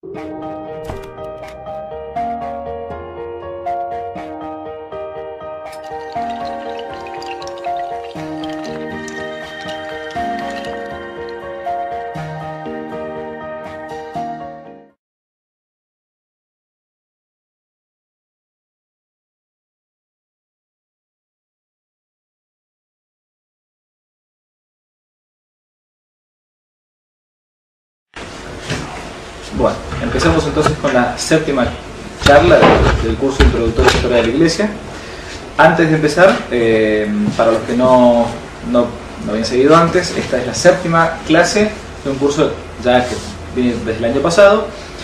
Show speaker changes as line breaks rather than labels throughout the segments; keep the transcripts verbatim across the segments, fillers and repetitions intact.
Bueno, empezamos entonces con la séptima charla del, del curso introductorio de Historia de la Iglesia. Antes de empezar, eh, para los que no, no, no habían seguido antes, esta es la séptima clase de un curso ya que viene desde el año pasado,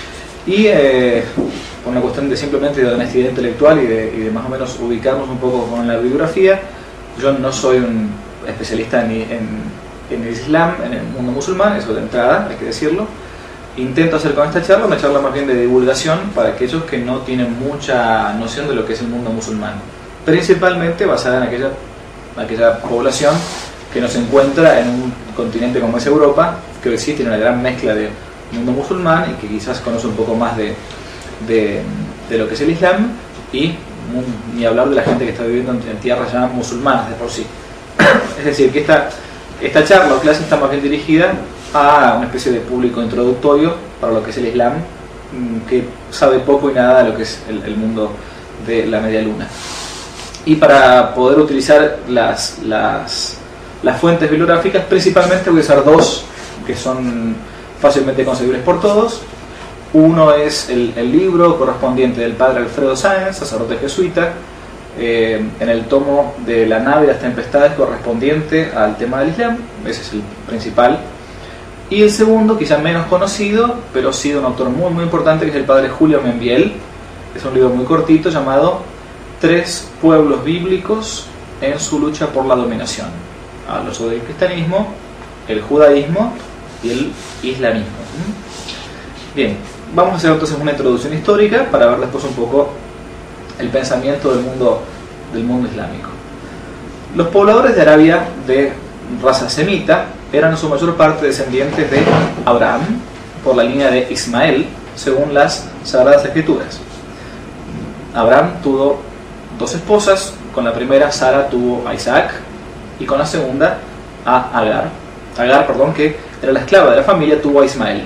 y eh, por una cuestión de simplemente de honestidad intelectual y de, y de más o menos ubicarnos un poco con la bibliografía. Yo no soy un especialista en, en, en el Islam, en el mundo musulmán, eso de entrada, hay que decirlo. Intento hacer con esta charla una charla más bien de divulgación para aquellos que no tienen mucha noción de lo que es el mundo musulmán, principalmente basada en aquella, aquella población que no se encuentra en un continente como es Europa, que hoy sí tiene una gran mezcla de mundo musulmán y que quizás conoce un poco más de, de, de lo que es el Islam, y ni hablar de la gente que está viviendo en, en tierras ya musulmanas de por sí. Es decir, que esta, esta charla o clase está más bien dirigida a una especie de público introductorio para lo que es el Islam, que sabe poco y nada de lo que es el, el mundo de la media luna. Y para poder utilizar las, las, las fuentes bibliográficas, principalmente voy a usar dos que son fácilmente conseguibles por todos. Uno es el, el libro correspondiente del padre Alfredo Sáenz, sacerdote jesuita, eh, en el tomo de La nave y las tempestades, correspondiente al tema del Islam. Ese es el principal. Y el segundo, quizá menos conocido, pero sí de un autor muy muy importante, que es el padre Julio Membiel. Es un libro muy cortito llamado Tres pueblos bíblicos en su lucha por la dominación. Habla sobre el cristianismo, el judaísmo y el islamismo. Bien, vamos a hacer entonces una introducción histórica para ver después un poco el pensamiento del mundo, del mundo islámico. Los pobladores de Arabia de raza semita eran en su mayor parte descendientes de Abraham por la línea de Ismael, según las Sagradas Escrituras. Abraham tuvo dos esposas. Con la primera, Sara, tuvo a Isaac, y con la segunda, a Agar. Agar, perdón, que era la esclava de la familia, tuvo a Ismael.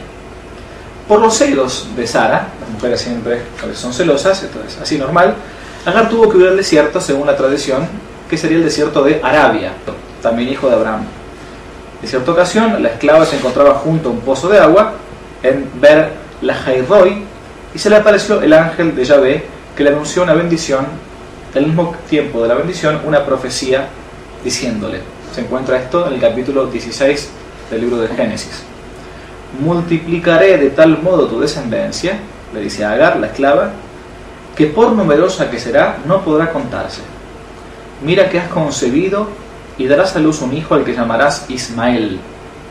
Por los celos de Sara, las mujeres siempre a veces son celosas, esto es así normal, Agar tuvo que huir al desierto, según la tradición, que sería el desierto de Arabia, también hijo de Abraham. En cierta ocasión, la esclava se encontraba junto a un pozo de agua en Ber Lahairoi, y se le apareció el ángel de Yahvé, que le anunció una bendición, al mismo tiempo de la bendición, una profecía, diciéndole, se encuentra esto en el capítulo dieciséis del libro de Génesis: multiplicaré de tal modo tu descendencia, le dice a Agar, la esclava, que por numerosa que será, no podrá contarse. Mira que has concebido y darás a luz un hijo al que llamarás Ismael.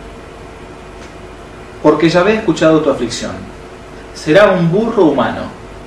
Porque Yahvé ha escuchado tu aflicción. Será un burro humano.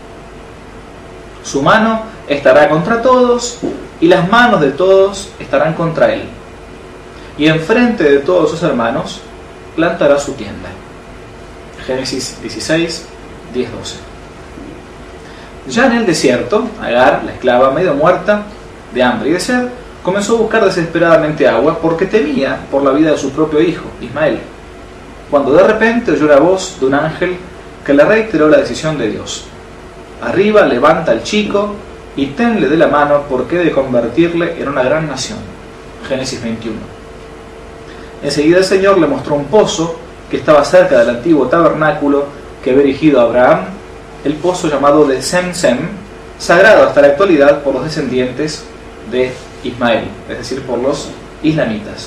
Su mano estará contra todos, y las manos de todos estarán contra él. Y enfrente de todos sus hermanos plantará su tienda. Génesis dieciséis, diez, doce. Ya en el desierto, Agar, la esclava medio muerta de hambre y de sed, comenzó a buscar desesperadamente agua porque temía por la vida de su propio hijo, Ismael, cuando de repente oyó la voz de un ángel que le reiteró la decisión de Dios: arriba, levanta al chico y tenle de la mano, porque he de convertirle en una gran nación. Génesis veintiuno. Enseguida el Señor le mostró un pozo que estaba cerca del antiguo tabernáculo que había erigido Abraham, el pozo llamado de Sem Sem, sagrado hasta la actualidad por los descendientes de Ismael, es decir, por los islamitas.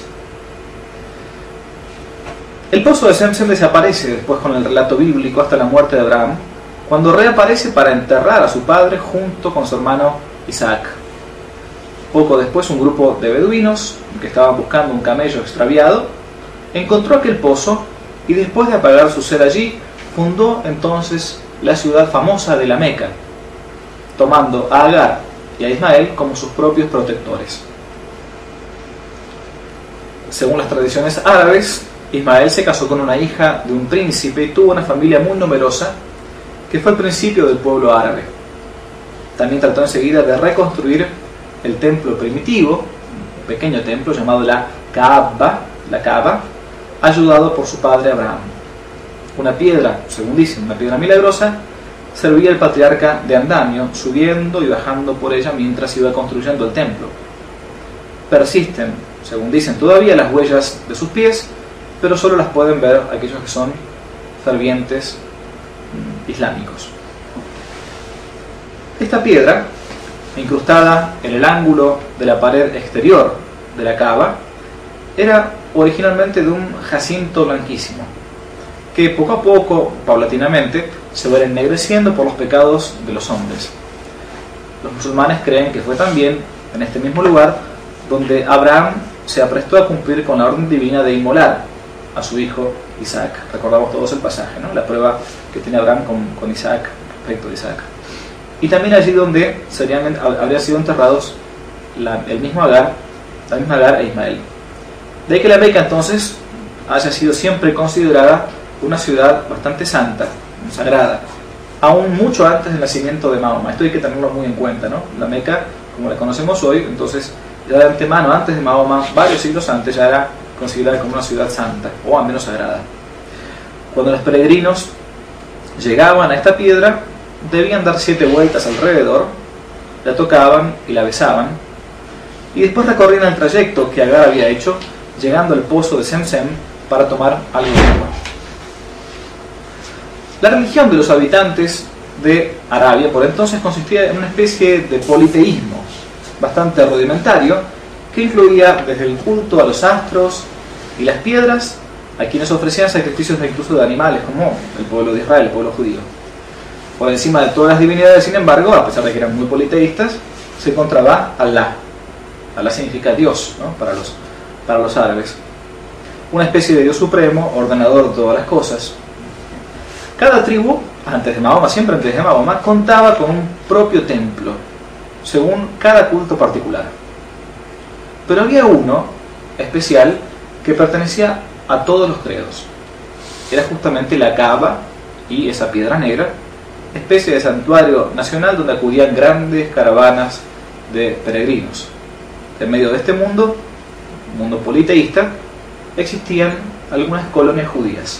El pozo de Sem Sem desaparece después con el relato bíblico hasta la muerte de Abraham, cuando reaparece para enterrar a su padre junto con su hermano Isaac. Poco después, un grupo de beduinos que estaban buscando un camello extraviado encontró aquel pozo, y después de apagar su sed allí, fundó entonces la ciudad famosa de la Meca, tomando a Agar y a Ismael como sus propios protectores. Según las tradiciones árabes, Ismael se casó con una hija de un príncipe y tuvo una familia muy numerosa, que fue el principio del pueblo árabe. También trató enseguida de reconstruir el templo primitivo, un pequeño templo llamado la Kaaba, la Kaaba, ayudado por su padre Abraham. Una piedra, según dicen, una piedra milagrosa, servía el patriarca de andamio, subiendo y bajando por ella mientras iba construyendo el templo. Persisten, según dicen todavía, las huellas de sus pies, pero solo las pueden ver aquellos que son fervientes mm, islámicos. Esta piedra, incrustada en el ángulo de la pared exterior de la Kaaba, era originalmente de un jacinto blanquísimo, que poco a poco, paulatinamente, se va ennegreciendo por los pecados de los hombres. Los musulmanes creen que fue también en este mismo lugar donde Abraham se aprestó a cumplir con la orden divina de inmolar a su hijo Isaac. Recordamos todos el pasaje, ¿no? La prueba que tiene Abraham con, con Isaac, respecto de Isaac. Y también allí donde serían, habrían sido enterrados la, el mismo Agar, la misma Agar e Ismael. De ahí que la Meca entonces haya sido siempre considerada una ciudad bastante santa, sagrada, aún mucho antes del nacimiento de Mahoma. Esto hay que tenerlo muy en cuenta, ¿no? La Meca, como la conocemos hoy, entonces ya de antemano, antes de Mahoma, varios siglos antes, ya era considerada como una ciudad santa, o al menos sagrada. Cuando los peregrinos llegaban a esta piedra, debían dar siete vueltas alrededor, la tocaban y la besaban, y después recorrían el trayecto que Agar había hecho, llegando al pozo de Zemzem para tomar algo de agua. La religión de los habitantes de Arabia por entonces consistía en una especie de politeísmo bastante rudimentario que incluía desde el culto a los astros y las piedras a quienes ofrecían sacrificios incluso de animales, como el pueblo de Israel, el pueblo judío. Por encima de todas las divinidades, sin embargo, a pesar de que eran muy politeístas, se encontraba Alá. Alá significa Dios, ¿no? para, los, para los árabes. Una especie de Dios supremo, ordenador de todas las cosas. Cada tribu, antes de Mahoma, siempre antes de Mahoma, contaba con un propio templo, según cada culto particular. Pero había uno especial que pertenecía a todos los credos. Era justamente la Kaaba y esa piedra negra, especie de santuario nacional donde acudían grandes caravanas de peregrinos. En medio de este mundo, mundo politeísta, existían algunas colonias judías.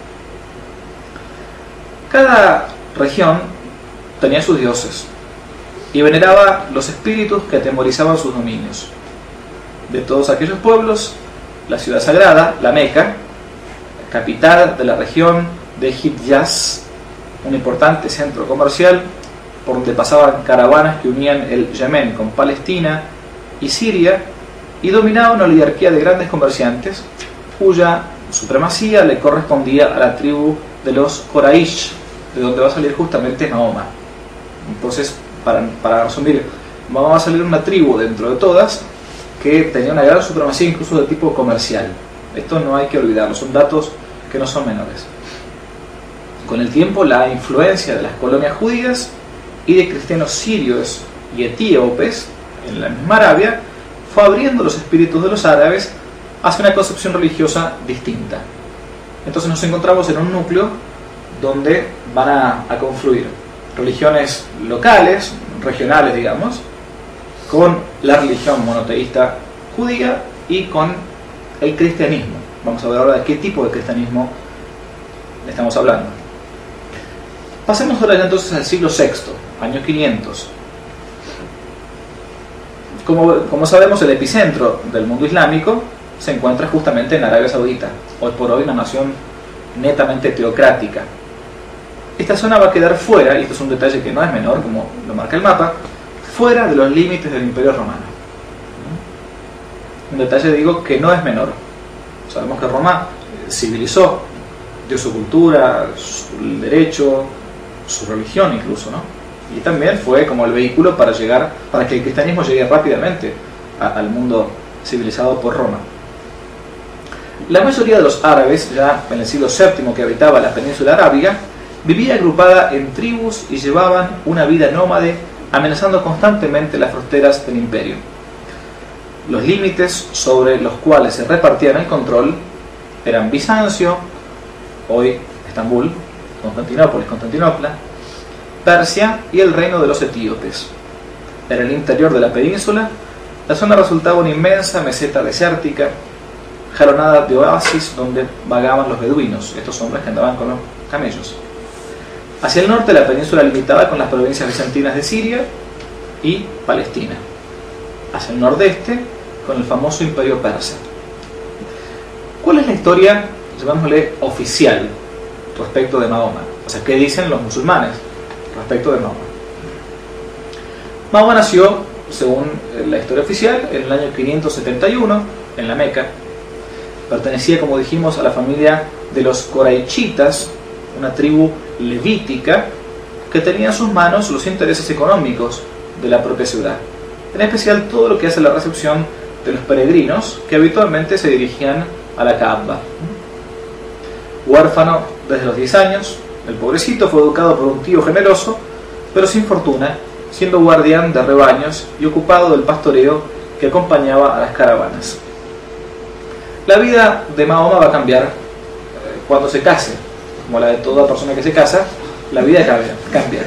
Cada región tenía sus dioses y veneraba los espíritus que atemorizaban sus dominios. De todos aquellos pueblos, la ciudad sagrada, la Meca, capital de la región de Hijaz, un importante centro comercial por donde pasaban caravanas que unían el Yemen con Palestina y Siria, y dominaba una oligarquía de grandes comerciantes cuya supremacía le correspondía a la tribu de los Quraysh, de donde va a salir justamente Mahoma. Entonces, para, para resumir, Mahoma va a salir una tribu dentro de todas que tenía una gran supremacía incluso de tipo comercial. Esto no hay que olvidarlo, son datos que no son menores. Con el tiempo, la influencia de las colonias judías y de cristianos sirios y etíopes en la misma Arabia fue abriendo los espíritus de los árabes hacia una concepción religiosa distinta. Entonces nos encontramos en un núcleo donde van a, a confluir religiones locales, regionales digamos, con la religión monoteísta judía y con el cristianismo. Vamos a ver ahora de qué tipo de cristianismo estamos hablando. Pasemos ahora entonces al siglo sexto, año quinientos. Como, como sabemos, el epicentro del mundo islámico se encuentra justamente en Arabia Saudita, hoy por hoy una nación netamente teocrática. Esta zona va a quedar fuera, y esto es un detalle que no es menor, como lo marca el mapa, fuera de los límites del Imperio Romano. Un detalle, digo, que no es menor. Sabemos que Roma civilizó, dio su cultura, su derecho, su religión incluso, ¿no? Y también fue como el vehículo para llegar, para que el cristianismo llegue rápidamente a, al mundo civilizado por Roma. La mayoría de los árabes, ya en el siglo séptimo, que habitaba la península arábiga, vivía agrupada en tribus y llevaban una vida nómade, amenazando constantemente las fronteras del imperio. Los límites sobre los cuales se repartían el control eran Bizancio, hoy Estambul, Constantinópolis, Constantinopla, Persia y el reino de los etíopes. En el interior de la península, la zona resultaba una inmensa meseta desértica, jalonada de oasis donde vagaban los beduinos, estos hombres que andaban con los camellos. Hacia el norte, la península limitaba con las provincias bizantinas de Siria y Palestina. Hacia el nordeste, con el famoso imperio persa. ¿Cuál es la historia, llamémosle, oficial respecto de Mahoma? O sea, ¿qué dicen los musulmanes respecto de Mahoma? Mahoma nació, según la historia oficial, en el año quinientos setenta y uno, en la Meca. Pertenecía, como dijimos, a la familia de los Coraichitas, una tribu levítica que tenía en sus manos los intereses económicos de la propia ciudad, en especial todo lo que hace la recepción de los peregrinos que habitualmente se dirigían a la Kaaba. Huérfano desde los diez años, el pobrecito fue educado por un tío generoso, pero sin fortuna, siendo guardián de rebaños y ocupado del pastoreo que acompañaba a las caravanas. La vida de Mahoma va a cambiar cuando se case, como la de toda persona que se casa, la vida cambia. cambia.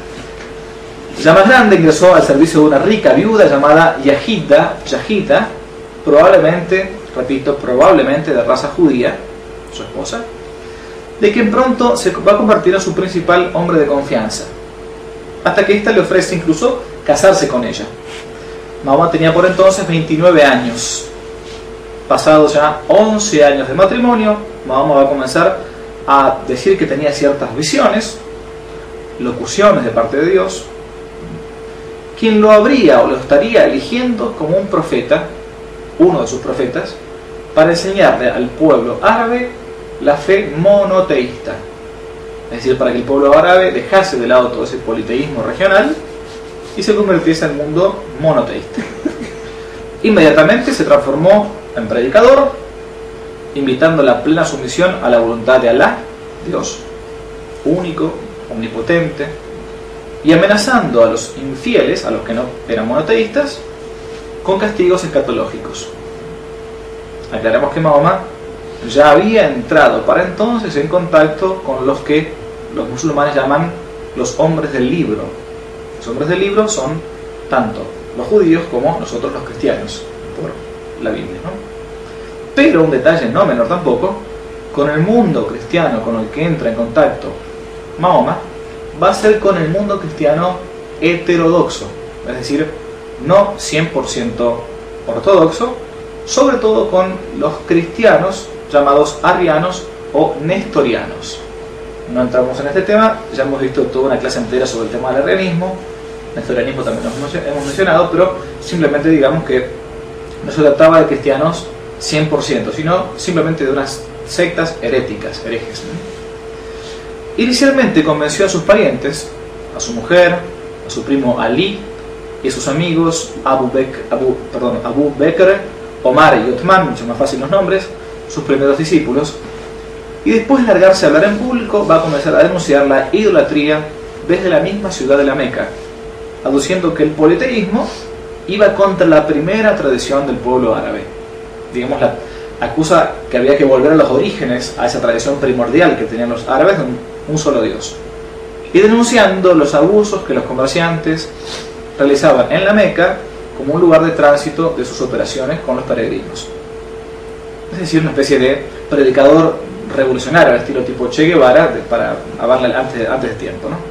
Ya más grande ingresó al servicio de una rica viuda llamada Yahida, Yahida, probablemente, repito, probablemente de raza judía, su esposa, de quien pronto se va a convertir en su principal hombre de confianza, hasta que ésta le ofrece incluso casarse con ella. Mahoma tenía por entonces veintinueve años. Pasados ya once años de matrimonio, Mahoma va a comenzar a decir que tenía ciertas visiones, locuciones de parte de Dios, quien lo habría o lo estaría eligiendo como un profeta, uno de sus profetas, para enseñarle al pueblo árabe la fe monoteísta. Es decir, para que el pueblo árabe dejase de lado todo ese politeísmo regional y se convirtiese en un mundo monoteísta. Inmediatamente se transformó en predicador, invitando a la plena sumisión a la voluntad de Alá, Dios, único, omnipotente, y amenazando a los infieles, a los que no eran monoteístas, con castigos escatológicos. Aclaremos que Mahoma ya había entrado para entonces en contacto con los que los musulmanes llaman los hombres del libro. Los hombres del libro son tanto los judíos como nosotros los cristianos, por la Biblia, ¿no? Pero un detalle no menor tampoco, con el mundo cristiano con el que entra en contacto Mahoma, va a ser con el mundo cristiano heterodoxo, es decir, no cien por ciento ortodoxo, sobre todo con los cristianos llamados arrianos o nestorianos. No entramos en este tema, ya hemos visto toda una clase entera sobre el tema del arrianismo, nestorianismo también lo hemos mencionado, pero simplemente digamos que no se trataba de cristianos cien por ciento, sino simplemente de unas sectas heréticas, herejes. Inicialmente convenció a sus parientes, a su mujer, a su primo Ali y a sus amigos Abu Bekr, Abu, perdón, Abu Bekr, Omar y Uthman, mucho más fácil los nombres, sus primeros discípulos, y después de largarse a hablar en público va a comenzar a denunciar la idolatría desde la misma ciudad de la Meca, aduciendo que el politeísmo iba contra la primera tradición del pueblo árabe. Digamos, la acusa que había que volver a los orígenes, a esa tradición primordial que tenían los árabes de un, un solo Dios, y denunciando los abusos que los comerciantes realizaban en la Meca como un lugar de tránsito de sus operaciones con los peregrinos. Es decir, una especie de predicador revolucionario al estilo tipo Che Guevara, de, para hablarle antes, antes de tiempo, ¿no?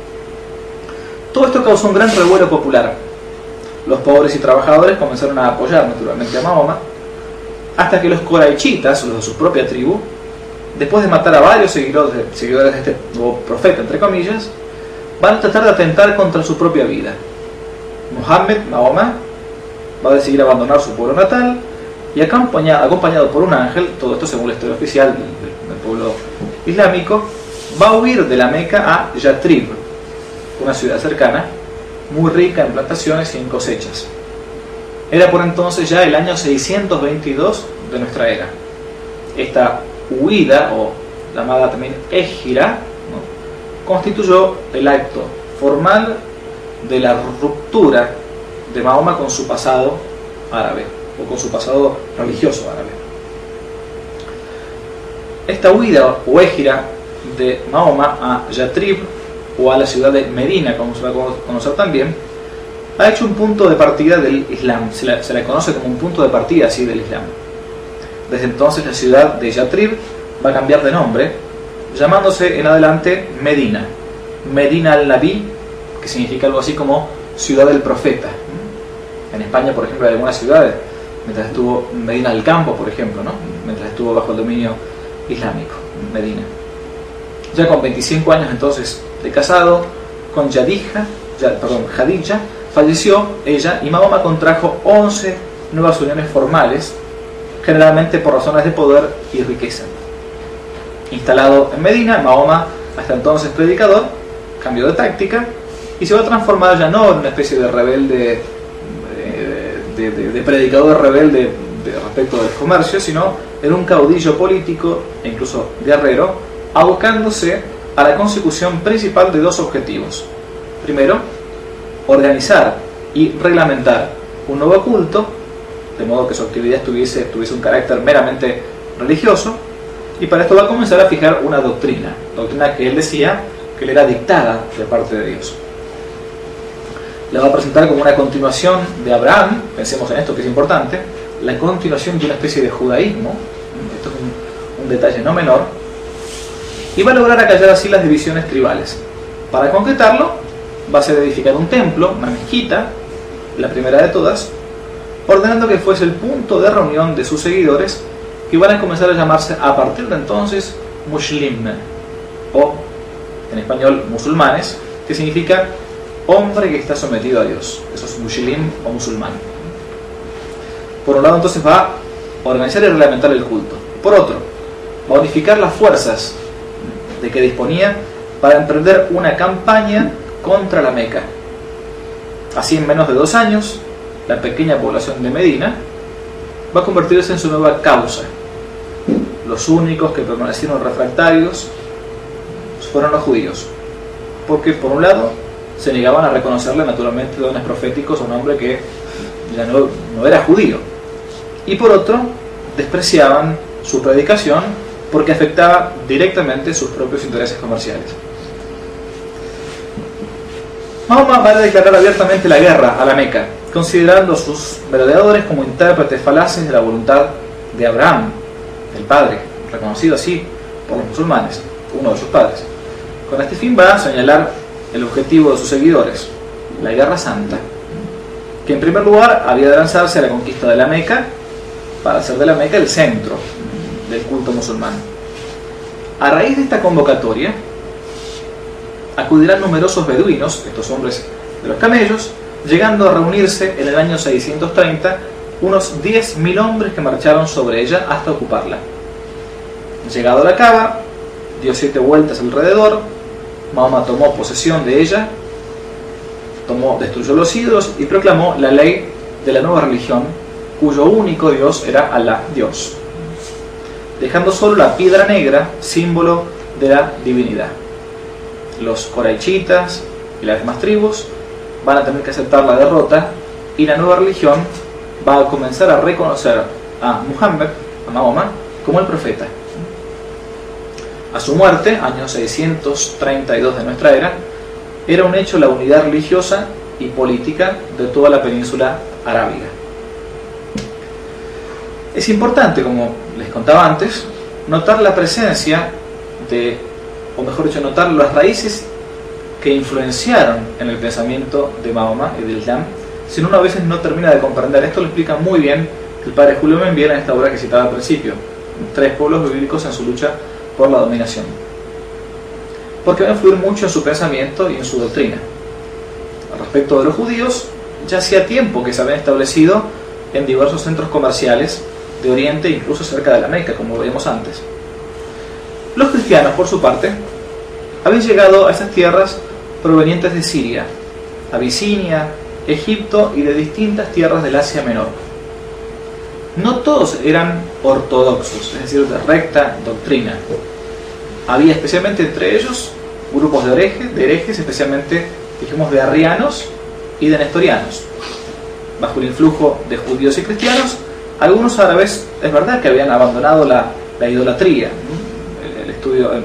Todo esto causó un gran revuelo popular. Los pobres y trabajadores comenzaron a apoyar naturalmente a Mahoma, hasta que los coraichitas, los de su propia tribu, después de matar a varios seguidores de, seguidores de este nuevo profeta, entre comillas, van a tratar de atentar contra su propia vida. Mohammed, Mahoma, va a decidir abandonar su pueblo natal y acompañado, acompañado por un ángel, todo esto según la historia oficial del, del pueblo islámico, va a huir de la Meca a Yatrib, una ciudad cercana, muy rica en plantaciones y en cosechas. Era por entonces ya el año seiscientos veintidós de nuestra era. Esta huida, o llamada también égira, ¿no?, constituyó el acto formal de la ruptura de Mahoma con su pasado árabe, o con su pasado religioso árabe. Esta huida o égira de Mahoma a Yatrib, o a la ciudad de Medina, como se va a conocer también, ha hecho un punto de partida del Islam. Se le, se le conoce como un punto de partida así del Islam. Desde entonces la ciudad de Yatrib va a cambiar de nombre, llamándose en adelante Medina. Medina al-Nabi, que significa algo así como ciudad del profeta. En España, por ejemplo, hay algunas ciudades, mientras estuvo Medina del Campo, por ejemplo, ¿no? Mientras estuvo bajo el dominio islámico, Medina. Ya con veinticinco años entonces de casado, con Yadija, ya, perdón, Jadija, falleció ella y Mahoma contrajo once nuevas uniones formales, generalmente por razones de poder y riqueza. Instalado en Medina, Mahoma, hasta entonces predicador, cambió de táctica y se va a transformar ya no en una especie de rebelde, de, de, de predicador rebelde de respecto del comercio, sino en un caudillo político e incluso guerrero, abocándose a la consecución principal de dos objetivos. Primero, organizar y reglamentar un nuevo culto, de modo que su actividad tuviese, tuviese un carácter meramente religioso, y para esto va a comenzar a fijar una doctrina, doctrina que él decía que le era dictada de parte de Dios. La va a presentar como una continuación de Abraham, pensemos en esto que es importante, la continuación de una especie de judaísmo, esto es un, un detalle no menor, y va a lograr acallar así las divisiones tribales. Para concretarlo, va a ser edificar un templo, una mezquita, la primera de todas, ordenando que fuese el punto de reunión de sus seguidores, que van a comenzar a llamarse a partir de entonces Muslim, o en español musulmanes, que significa hombre que está sometido a Dios. Eso es Muslim o musulmán. Por un lado entonces va a organizar y reglamentar el culto. Por otro, va a unificar las fuerzas de que disponía para emprender una campaña contra la Meca. Así, en menos de dos años, la pequeña población de Medina va a convertirse en su nueva causa. Los únicos que permanecieron refractarios fueron los judíos, porque por un lado se negaban a reconocerle naturalmente dones proféticos a un hombre que ya no, no era judío, y por otro despreciaban su predicación porque afectaba directamente sus propios intereses comerciales. Mahoma va a declarar abiertamente la guerra a la Meca, considerando a sus merodeadores como intérpretes falaces de la voluntad de Abraham, el padre, reconocido así por los musulmanes, uno de sus padres. Con este fin va a señalar el objetivo de sus seguidores, la Guerra Santa, que en primer lugar había de lanzarse a la conquista de la Meca para hacer de la Meca el centro del culto musulmán. A raíz de esta convocatoria acudirán numerosos beduinos, estos hombres de los camellos, llegando a reunirse en el año seiscientos treinta unos diez mil hombres que marcharon sobre ella hasta ocuparla. Llegado a la Kaaba, dio siete vueltas alrededor. Mahoma tomó posesión de ella, tomó, destruyó los ídolos y proclamó la ley de la nueva religión, cuyo único Dios era Alá, Dios, dejando solo la piedra negra, símbolo de la divinidad. Los coraichitas y las demás tribus van a tener que aceptar la derrota y la nueva religión va a comenzar a reconocer a Muhammad, a Mahoma, como el profeta. A su muerte, año seiscientos treinta y dos de nuestra era, era un hecho la unidad religiosa y política de toda la península arábiga. Es importante, como les contaba antes, notar la presencia de, o mejor dicho, notar las raíces que influenciaron en el pensamiento de Mahoma y del Islam, si uno a veces no termina de comprender. Esto lo explica muy bien el padre Julio Membiera en esta obra que citaba al principio, Tres pueblos bíblicos en su lucha por la dominación, porque va a influir mucho en su pensamiento y en su doctrina. Al respecto de los judíos, ya hacía tiempo que se habían establecido en diversos centros comerciales de Oriente, incluso cerca de la Meca, como veíamos antes. Los cristianos, por su parte, habían llegado a estas tierras provenientes de Siria, Abisinia, Egipto y de distintas tierras del Asia Menor. No todos eran ortodoxos, es decir, de recta doctrina. Había especialmente entre ellos grupos de herejes, de herejes especialmente, dijimos, de arrianos y de nestorianos. Bajo el influjo de judíos y cristianos, algunos árabes, es verdad que habían abandonado la, la idolatría, el, el estudio, el,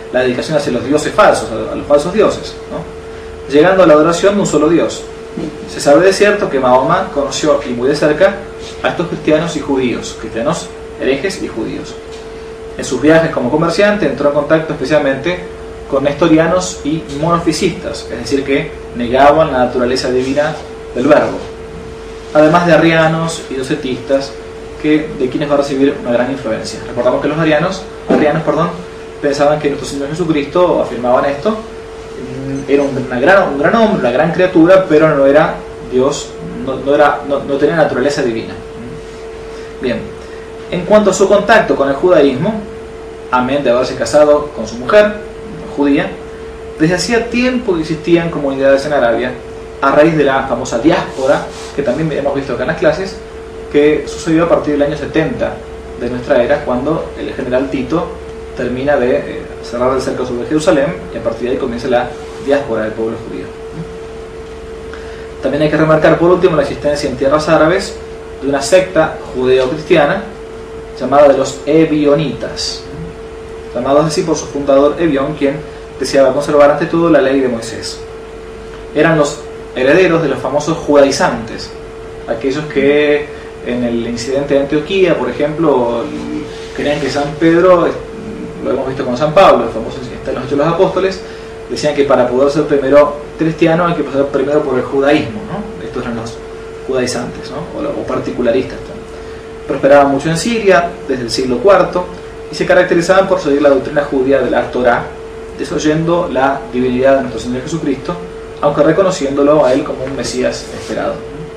la dedicación hacia los dioses falsos, a los falsos dioses, ¿no? Llegando a la adoración de un solo Dios. Se sabe de cierto que Mahoma conoció y muy de cerca a estos cristianos y judíos, cristianos herejes y judíos. En sus viajes como comerciante entró en contacto especialmente con nestorianos y monofisistas, es decir, que negaban la naturaleza divina del verbo, además de arrianos y docetistas, que, de quienes va a recibir una gran influencia. Recordamos que los arianos, arrianos perdón, pensaban que nuestro Señor Jesucristo, afirmaban esto, era una gran, un gran hombre, una gran criatura, pero no era Dios, no, no, era, no, no tenía naturaleza divina. Bien, en cuanto a su contacto con el judaísmo, amén de haberse casado con su mujer judía, desde hacía tiempo que existían comunidades en Arabia, a raíz de la famosa diáspora, que también hemos visto acá en las clases, que sucedió a partir del año setenta de nuestra era, cuando el general Tito termina de eh, cerrar el cerco sobre Jerusalén, y a partir de ahí comienza la diáspora del pueblo judío. También hay que remarcar por último la existencia en tierras árabes de una secta judeo-cristiana llamada de los Ebionitas, llamados así por su fundador Ebión, quien deseaba conservar ante todo la ley de Moisés. Eran los herederos de los famosos judaizantes, aquellos que en el incidente de Antioquía, por ejemplo, creían que San Pedro, lo hemos visto con San Pablo, el famoso está en los Hechos de los Apóstoles, decían que para poder ser primero cristiano hay que pasar primero por el judaísmo, ¿no? Estos eran los judaizantes, ¿no? o, o particularistas. ¿no? Prosperaban mucho en Siria desde el siglo cuarto y se caracterizaban por seguir la doctrina judía de la Torá, desoyendo la divinidad de nuestro Señor Jesucristo, aunque reconociéndolo a él como un Mesías esperado.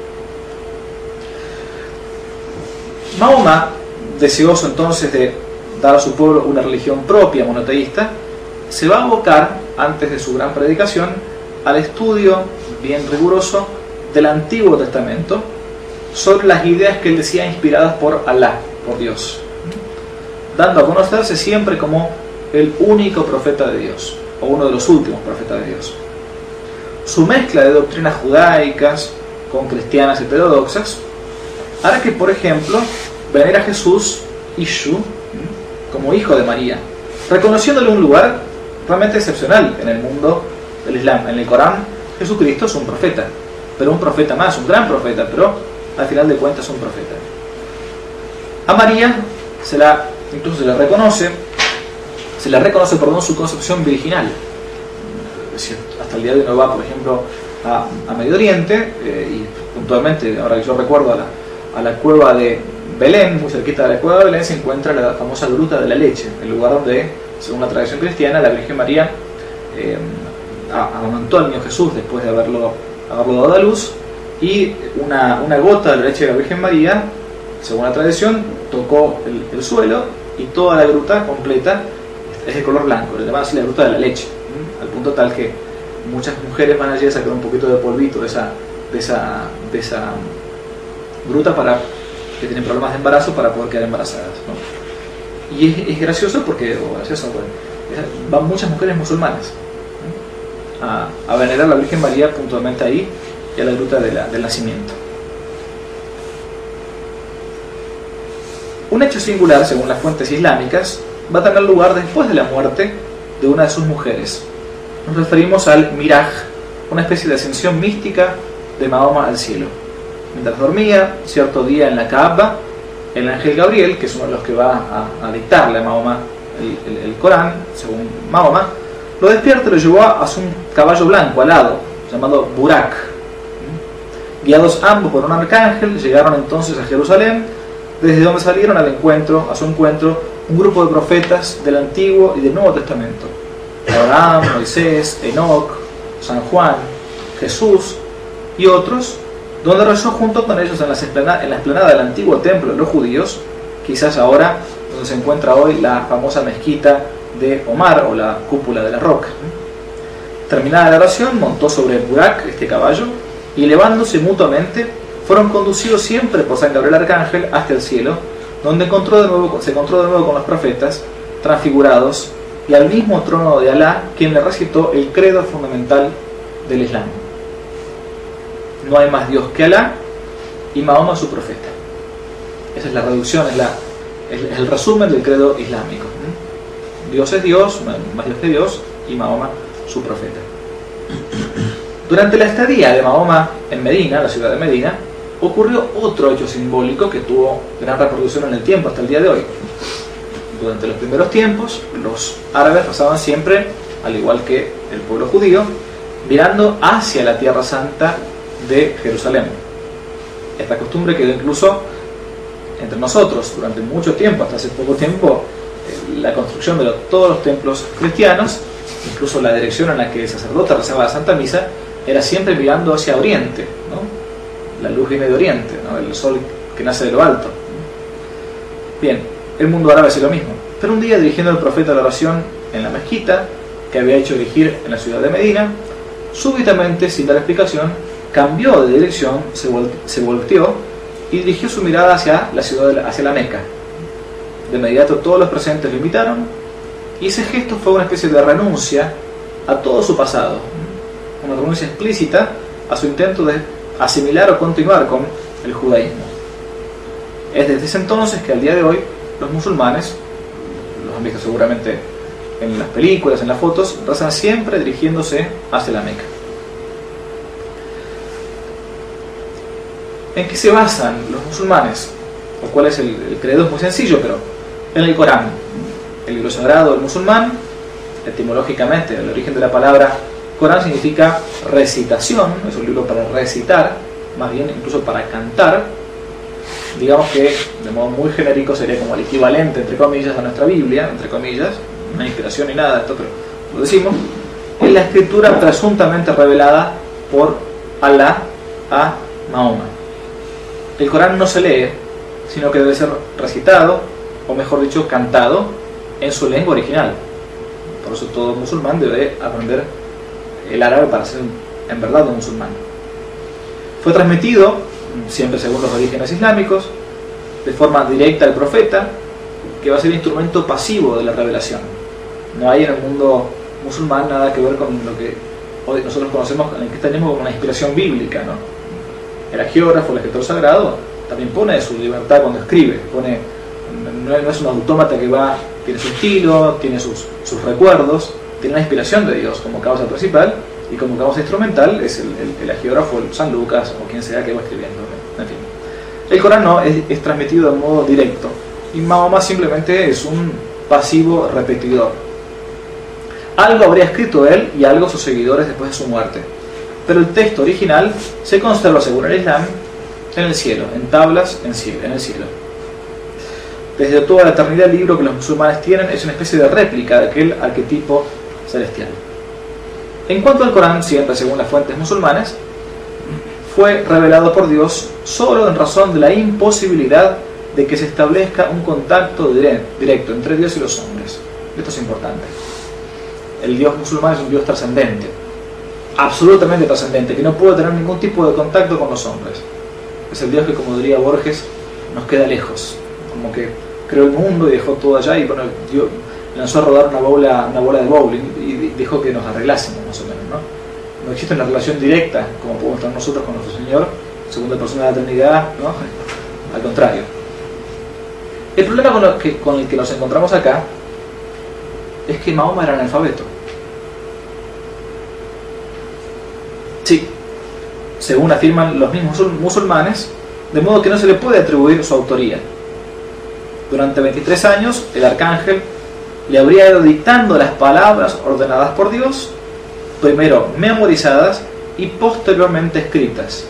Mahoma, deseoso entonces de dar a su pueblo una religión propia monoteísta, se va a abocar, antes de su gran predicación, al estudio bien riguroso del Antiguo Testamento sobre las ideas que él decía inspiradas por Alá, por Dios, dando a conocerse siempre como el único profeta de Dios, o uno de los últimos profetas de Dios. Su mezcla de doctrinas judaicas con cristianas heterodoxas hará que, por ejemplo, venera a Jesús, Ishu, como hijo de María, reconociéndole un lugar realmente excepcional en el mundo del Islam. En el Corán, Jesucristo es un profeta, pero un profeta más, un gran profeta, pero al final de cuentas un profeta. A María se la, incluso se la reconoce, se la reconoce, perdón, su concepción virginal. Hasta el día de hoy uno va, por ejemplo, a, a Medio Oriente, eh, y puntualmente, ahora que yo recuerdo, a la, a la cueva de Belén, muy cerquita de la cueva de Belén, se encuentra la famosa Gruta de la Leche, el lugar donde, según la tradición cristiana, la Virgen María eh, amamantó al niño Jesús después de haberlo, haberlo dado a luz, y una, una gota de la leche de la Virgen María, según la tradición, tocó el, el suelo, y toda la gruta completa es de color blanco, le llaman así la Gruta de la Leche, ¿sí? Al punto tal que muchas mujeres van allí a sacar un poquito de polvito de esa, de esa, de esa gruta para que tienen problemas de embarazo para poder quedar embarazadas, ¿no? Y es, es gracioso porque o gracioso, bueno, van muchas mujeres musulmanas ¿no? a, a venerar a la Virgen María puntualmente ahí y a la gruta de la, del nacimiento. Un hecho singular, según las fuentes islámicas, va a tener lugar después de la muerte de una de sus mujeres. Nos referimos al Miraj, una especie de ascensión mística de Mahoma al cielo. Mientras dormía, cierto día en la Kaaba, el ángel Gabriel, que es uno de los que va a, a dictarle a Mahoma el, el, el Corán, según Mahoma, lo despierta y lo llevó a, a un caballo blanco alado, llamado Burak. Guiados ambos por un arcángel, llegaron entonces a Jerusalén, desde donde salieron al encuentro, a su encuentro, un grupo de profetas del Antiguo y del Nuevo Testamento: Abraham, Moisés, Enoc, San Juan, Jesús y otros, donde rezó junto con ellos en la explanada, en la explanada del antiguo templo de los judíos, quizás ahora donde se encuentra hoy la famosa mezquita de Omar o la cúpula de la roca. Terminada la oración, montó sobre Burak, este caballo, y elevándose mutuamente, fueron conducidos siempre por San Gabriel Arcángel hasta el cielo, donde encontró de nuevo, se encontró de nuevo con los profetas transfigurados y al mismo trono de Alá, quien le recitó el credo fundamental del Islam: no hay más Dios que Alá y Mahoma su profeta. Esa es la reducción, es, la, es el resumen del credo islámico. Dios es Dios, no hay más Dios que Dios, y Mahoma su profeta. Durante la estadía de Mahoma en Medina, la ciudad de Medina, ocurrió otro hecho simbólico que tuvo gran reproducción en el tiempo hasta el día de hoy. Durante los primeros tiempos, los árabes pasaban siempre, al igual que el pueblo judío, mirando hacia la Tierra Santa de Jerusalén. Esta costumbre quedó incluso entre nosotros durante mucho tiempo, hasta hace poco tiempo, la construcción de los, todos los templos cristianos, incluso la dirección en la que el sacerdote rezaba la Santa Misa, era siempre mirando hacia Oriente, ¿no? La luz viene de Oriente, ¿no? El sol que nace de lo alto. Bien, el mundo árabe hace lo mismo. Pero un día, dirigiendo el profeta la oración en la mezquita que había hecho erigir en la ciudad de Medina, súbitamente, sin dar explicación, cambió de dirección, se, vol se volteó y dirigió su mirada hacia la ciudad, de la, hacia la Meca. De inmediato todos los presentes lo imitaron, y ese gesto fue una especie de renuncia a todo su pasado, una renuncia explícita a su intento de asimilar o continuar con el judaísmo. Es desde ese entonces que al día de hoy los musulmanes, los han visto seguramente en las películas, en las fotos, rezan siempre dirigiéndose hacia la Meca. ¿En qué se basan los musulmanes? ¿O cuál es el, el credo? Es muy sencillo, pero en el Corán, el libro sagrado del musulmán. Etimológicamente, el origen de la palabra Corán significa recitación, es un libro para recitar, más bien incluso para cantar. Digamos que de modo muy genérico sería como el equivalente, entre comillas, a nuestra Biblia, entre comillas, no hay inspiración ni nada de esto, pero lo decimos. Es la escritura presuntamente revelada por Alá a Mahoma. El Corán no se lee, sino que debe ser recitado, o mejor dicho, cantado en su lengua original. Por eso todo musulmán debe aprender el árabe para ser en verdad un musulmán. Fue transmitido, siempre según los orígenes islámicos, de forma directa al profeta, que va a ser instrumento pasivo de la revelación. No hay en el mundo musulmán nada que ver con lo que hoy nosotros conocemos en el cristianismo como una inspiración bíblica, ¿no? El hagiógrafo, el escritor sagrado, también pone su libertad cuando escribe, pone, no es un autómata que va, tiene su estilo, tiene sus, sus recuerdos, tiene una inspiración de Dios como causa principal, y como causa instrumental es el, el, el hagiógrafo, el San Lucas o quien sea que va escribiendo. En fin, el Corán no es, es transmitido de modo directo, y Mahoma simplemente es un pasivo repetidor. Algo habría escrito él y algo sus seguidores después de su muerte, pero el texto original se conserva, según el Islam, en el cielo, en tablas en, cielo, en el cielo. Desde toda la eternidad, el libro que los musulmanes tienen es una especie de réplica de aquel arquetipo celestial. En cuanto al Corán, siempre según las fuentes musulmanas, fue revelado por Dios solo en razón de la imposibilidad de que se establezca un contacto directo entre Dios y los hombres. Esto es importante. El Dios musulmán es un Dios trascendente, absolutamente trascendente, que no puede tener ningún tipo de contacto con los hombres. Es el Dios que, como diría Borges, nos queda lejos, como que creó el mundo y dejó todo allá, y bueno, Dios lanzó a rodar una bola, una bola de bowling y dijo que nos arreglásemos, más o menos, ¿no? No existe una relación directa como podemos tener nosotros con nuestro Señor, segunda persona de la Trinidad, ¿no? Al contrario. El problema con, lo que, con el que nos encontramos acá es que Mahoma era analfabeto. Sí, según afirman los mismos musulmanes, de modo que no se le puede atribuir su autoría. Durante veintitrés años, el arcángel le habría ido dictando las palabras ordenadas por Dios, primero memorizadas y posteriormente escritas.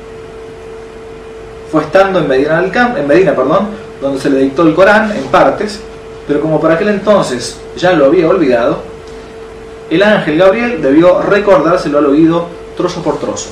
Fue estando en Medina, en Medina perdón, donde se le dictó el Corán en partes, pero como por aquel entonces ya lo había olvidado, el ángel Gabriel debió recordárselo al oído trozo por trozo.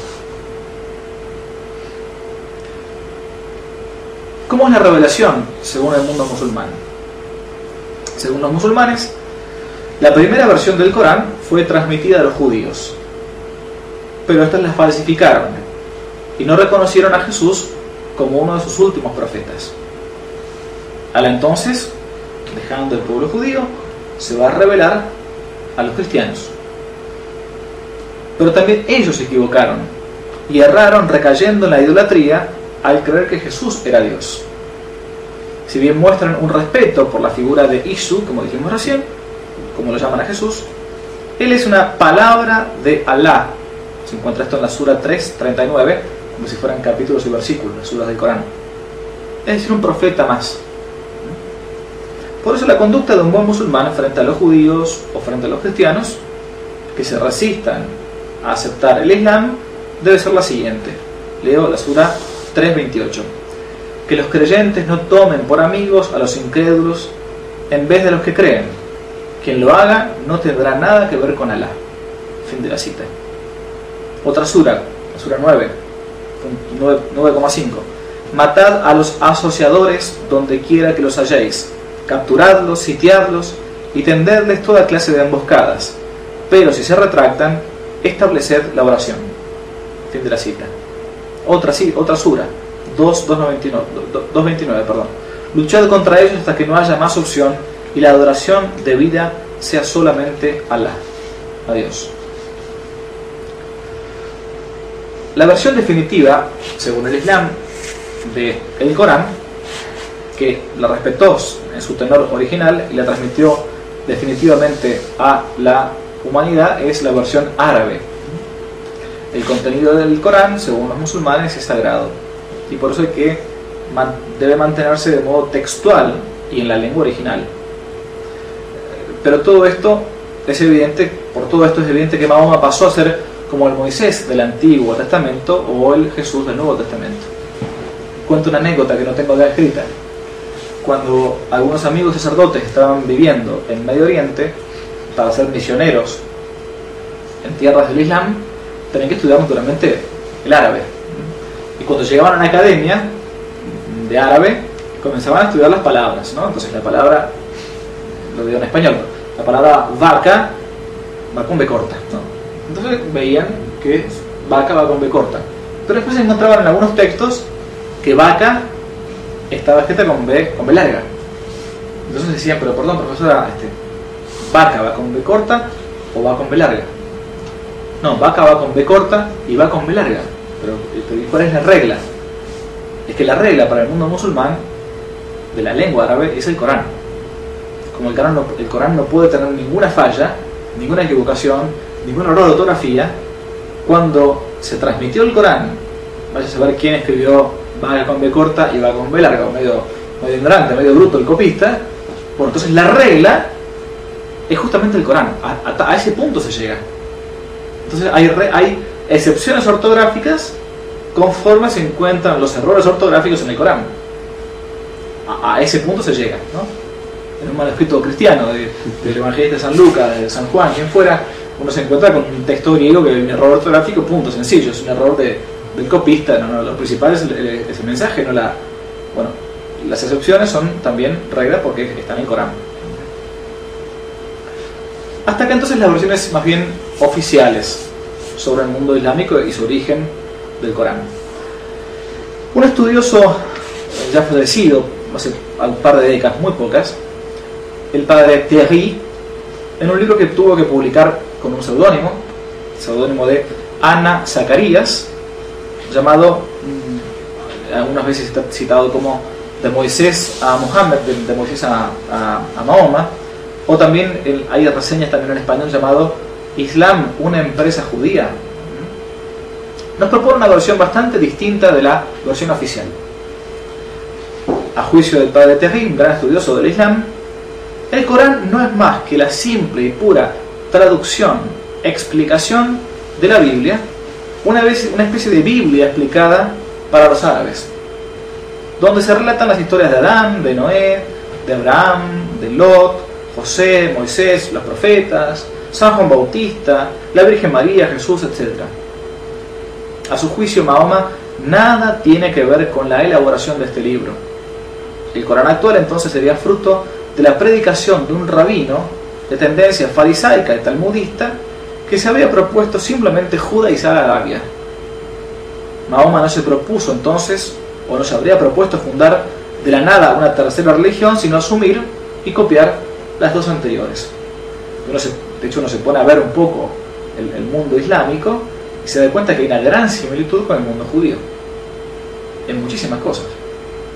¿Cómo es la revelación según el mundo musulmán? Según los musulmanes, la primera versión del Corán fue transmitida a los judíos, pero estas la falsificaron y no reconocieron a Jesús como uno de sus últimos profetas. Al entonces, dejando el pueblo judío, se va a revelar a los cristianos. Pero también ellos se equivocaron y erraron recayendo en la idolatría al creer que Jesús era Dios. Si bien muestran un respeto por la figura de Isu, como dijimos recién, como lo llaman a Jesús, Él es una palabra de Alá. Se encuentra esto en la Sura tres, treinta y nueve, como si fueran capítulos y versículos, las suras del Corán. Es decir, un profeta más. Por eso la conducta de un buen musulmán frente a los judíos o frente a los cristianos que se resistan a aceptar el Islam debe ser la siguiente. Leo la Sura tres veintiocho. Que los creyentes no tomen por amigos a los incrédulos en vez de los que creen. Quien lo haga no tendrá nada que ver con Alá. Fin de la cita. Otra sura, la Sura nueve, nueve coma cinco. Matad a los asociadores donde quiera que los halléis. Capturadlos, sitiadlos y tendedles toda clase de emboscadas. Pero si se retractan, estableced la oración. Fin de la cita. Otra, otra sura, dos veintinueve, perdón. Luchad contra ellos hasta que no haya más opción y la adoración debida sea solamente Alá. Adiós. La versión definitiva, según el Islam, del Corán, que la respetó en su tenor original y la transmitió definitivamente a la humanidad, es la versión árabe. El contenido del Corán, según los musulmanes, es sagrado y por eso hay que man- debe mantenerse de modo textual y en la lengua original. Pero todo esto es evidente, por todo esto es evidente que Mahoma pasó a ser como el Moisés del Antiguo Testamento o el Jesús del Nuevo Testamento. Cuento una anécdota que no tengo acá escrita. Cuando algunos amigos sacerdotes estaban viviendo en Medio Oriente para ser misioneros en tierras del Islam, tenían que estudiar naturalmente el árabe. Y cuando llegaban a una academia de árabe, comenzaban a estudiar las palabras, ¿no? Entonces la palabra, lo digo en español, la palabra vaca va con B corta, ¿no? Entonces veían que vaca va con B corta. Pero después se encontraban en algunos textos que vaca estaba escrita con B, con B larga. Entonces decían, pero perdón, profesora, este, ¿vaca va con B corta o va con B larga? No, vaca va con B corta y va con B larga. Pero, pero ¿cuál es la regla? Es que la regla para el mundo musulmán de la lengua árabe es el Corán. Como el Corán no, el Corán no puede tener ninguna falla, ninguna equivocación, ningún error de ortografía, cuando se transmitió el Corán, vaya a saber quién escribió va con B corta y va con B larga, medio, medio ignorante, medio bruto el copista. Bueno, entonces la regla es justamente el Corán. A, a, a ese punto se llega. Entonces hay, re, hay excepciones ortográficas conforme se encuentran los errores ortográficos en el Corán. A, a ese punto se llega, ¿no? En un manuscrito cristiano de, del evangelista de San Lucas, de San Juan, quien fuera, uno se encuentra con un texto griego que hay un error ortográfico, punto, sencillo, es un error de, del copista, no, no, lo principal es el, el, es el mensaje, no la... Bueno, las excepciones son también reglas porque están en el Corán. Hasta acá entonces las versiones más bien oficiales sobre el mundo islámico y su origen del Corán. Un estudioso ya fallecido hace un par de décadas, muy pocas, el padre Thierry, en un libro que tuvo que publicar con un seudónimo, seudónimo de Ana Zacarías, llamado, algunas veces está citado como de Moisés a Mohammed, de, de Moisés a, a, a Mahoma, o también el, hay reseñas también en español llamado Islam, una empresa judía. Nos propone una versión bastante distinta de la versión oficial. A juicio del padre Thierry, un gran estudioso del Islam, el Corán no es más que la simple y pura traducción, explicación de la Biblia, una, vez, una especie de Biblia explicada para los árabes, donde se relatan las historias de Adán, de Noé, de Abraham, de Lot, José, Moisés, los profetas, San Juan Bautista, la Virgen María, Jesús, etcétera. A su juicio, Mahoma nada tiene que ver con la elaboración de este libro. El Corán actual entonces sería fruto de la predicación de un rabino de tendencia farisaica y talmudista que se había propuesto simplemente judaizar a Arabia. Mahoma no se propuso entonces, o no se habría propuesto fundar de la nada una tercera religión, sino asumir y copiar las dos anteriores. Uno se, de hecho uno se pone a ver un poco el, el mundo islámico y se da cuenta que hay una gran similitud con el mundo judío en muchísimas cosas.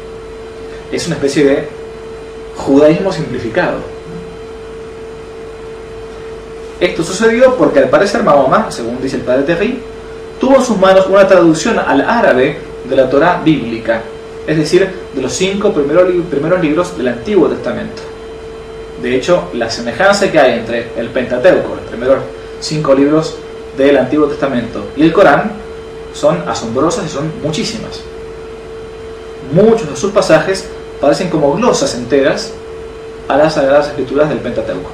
Es una especie de judaísmo simplificado. Esto sucedió porque al parecer Mahoma, según dice el padre Terry, tuvo en sus manos una traducción al árabe de la Torá bíblica, es decir, de los cinco primeros, primeros libros del Antiguo Testamento. De hecho, la semejanza que hay entre el Pentateuco, los primeros cinco libros del Antiguo Testamento, y el Corán son asombrosas y son muchísimas. Muchos de sus pasajes parecen como glosas enteras a las Sagradas Escrituras del Pentateuco.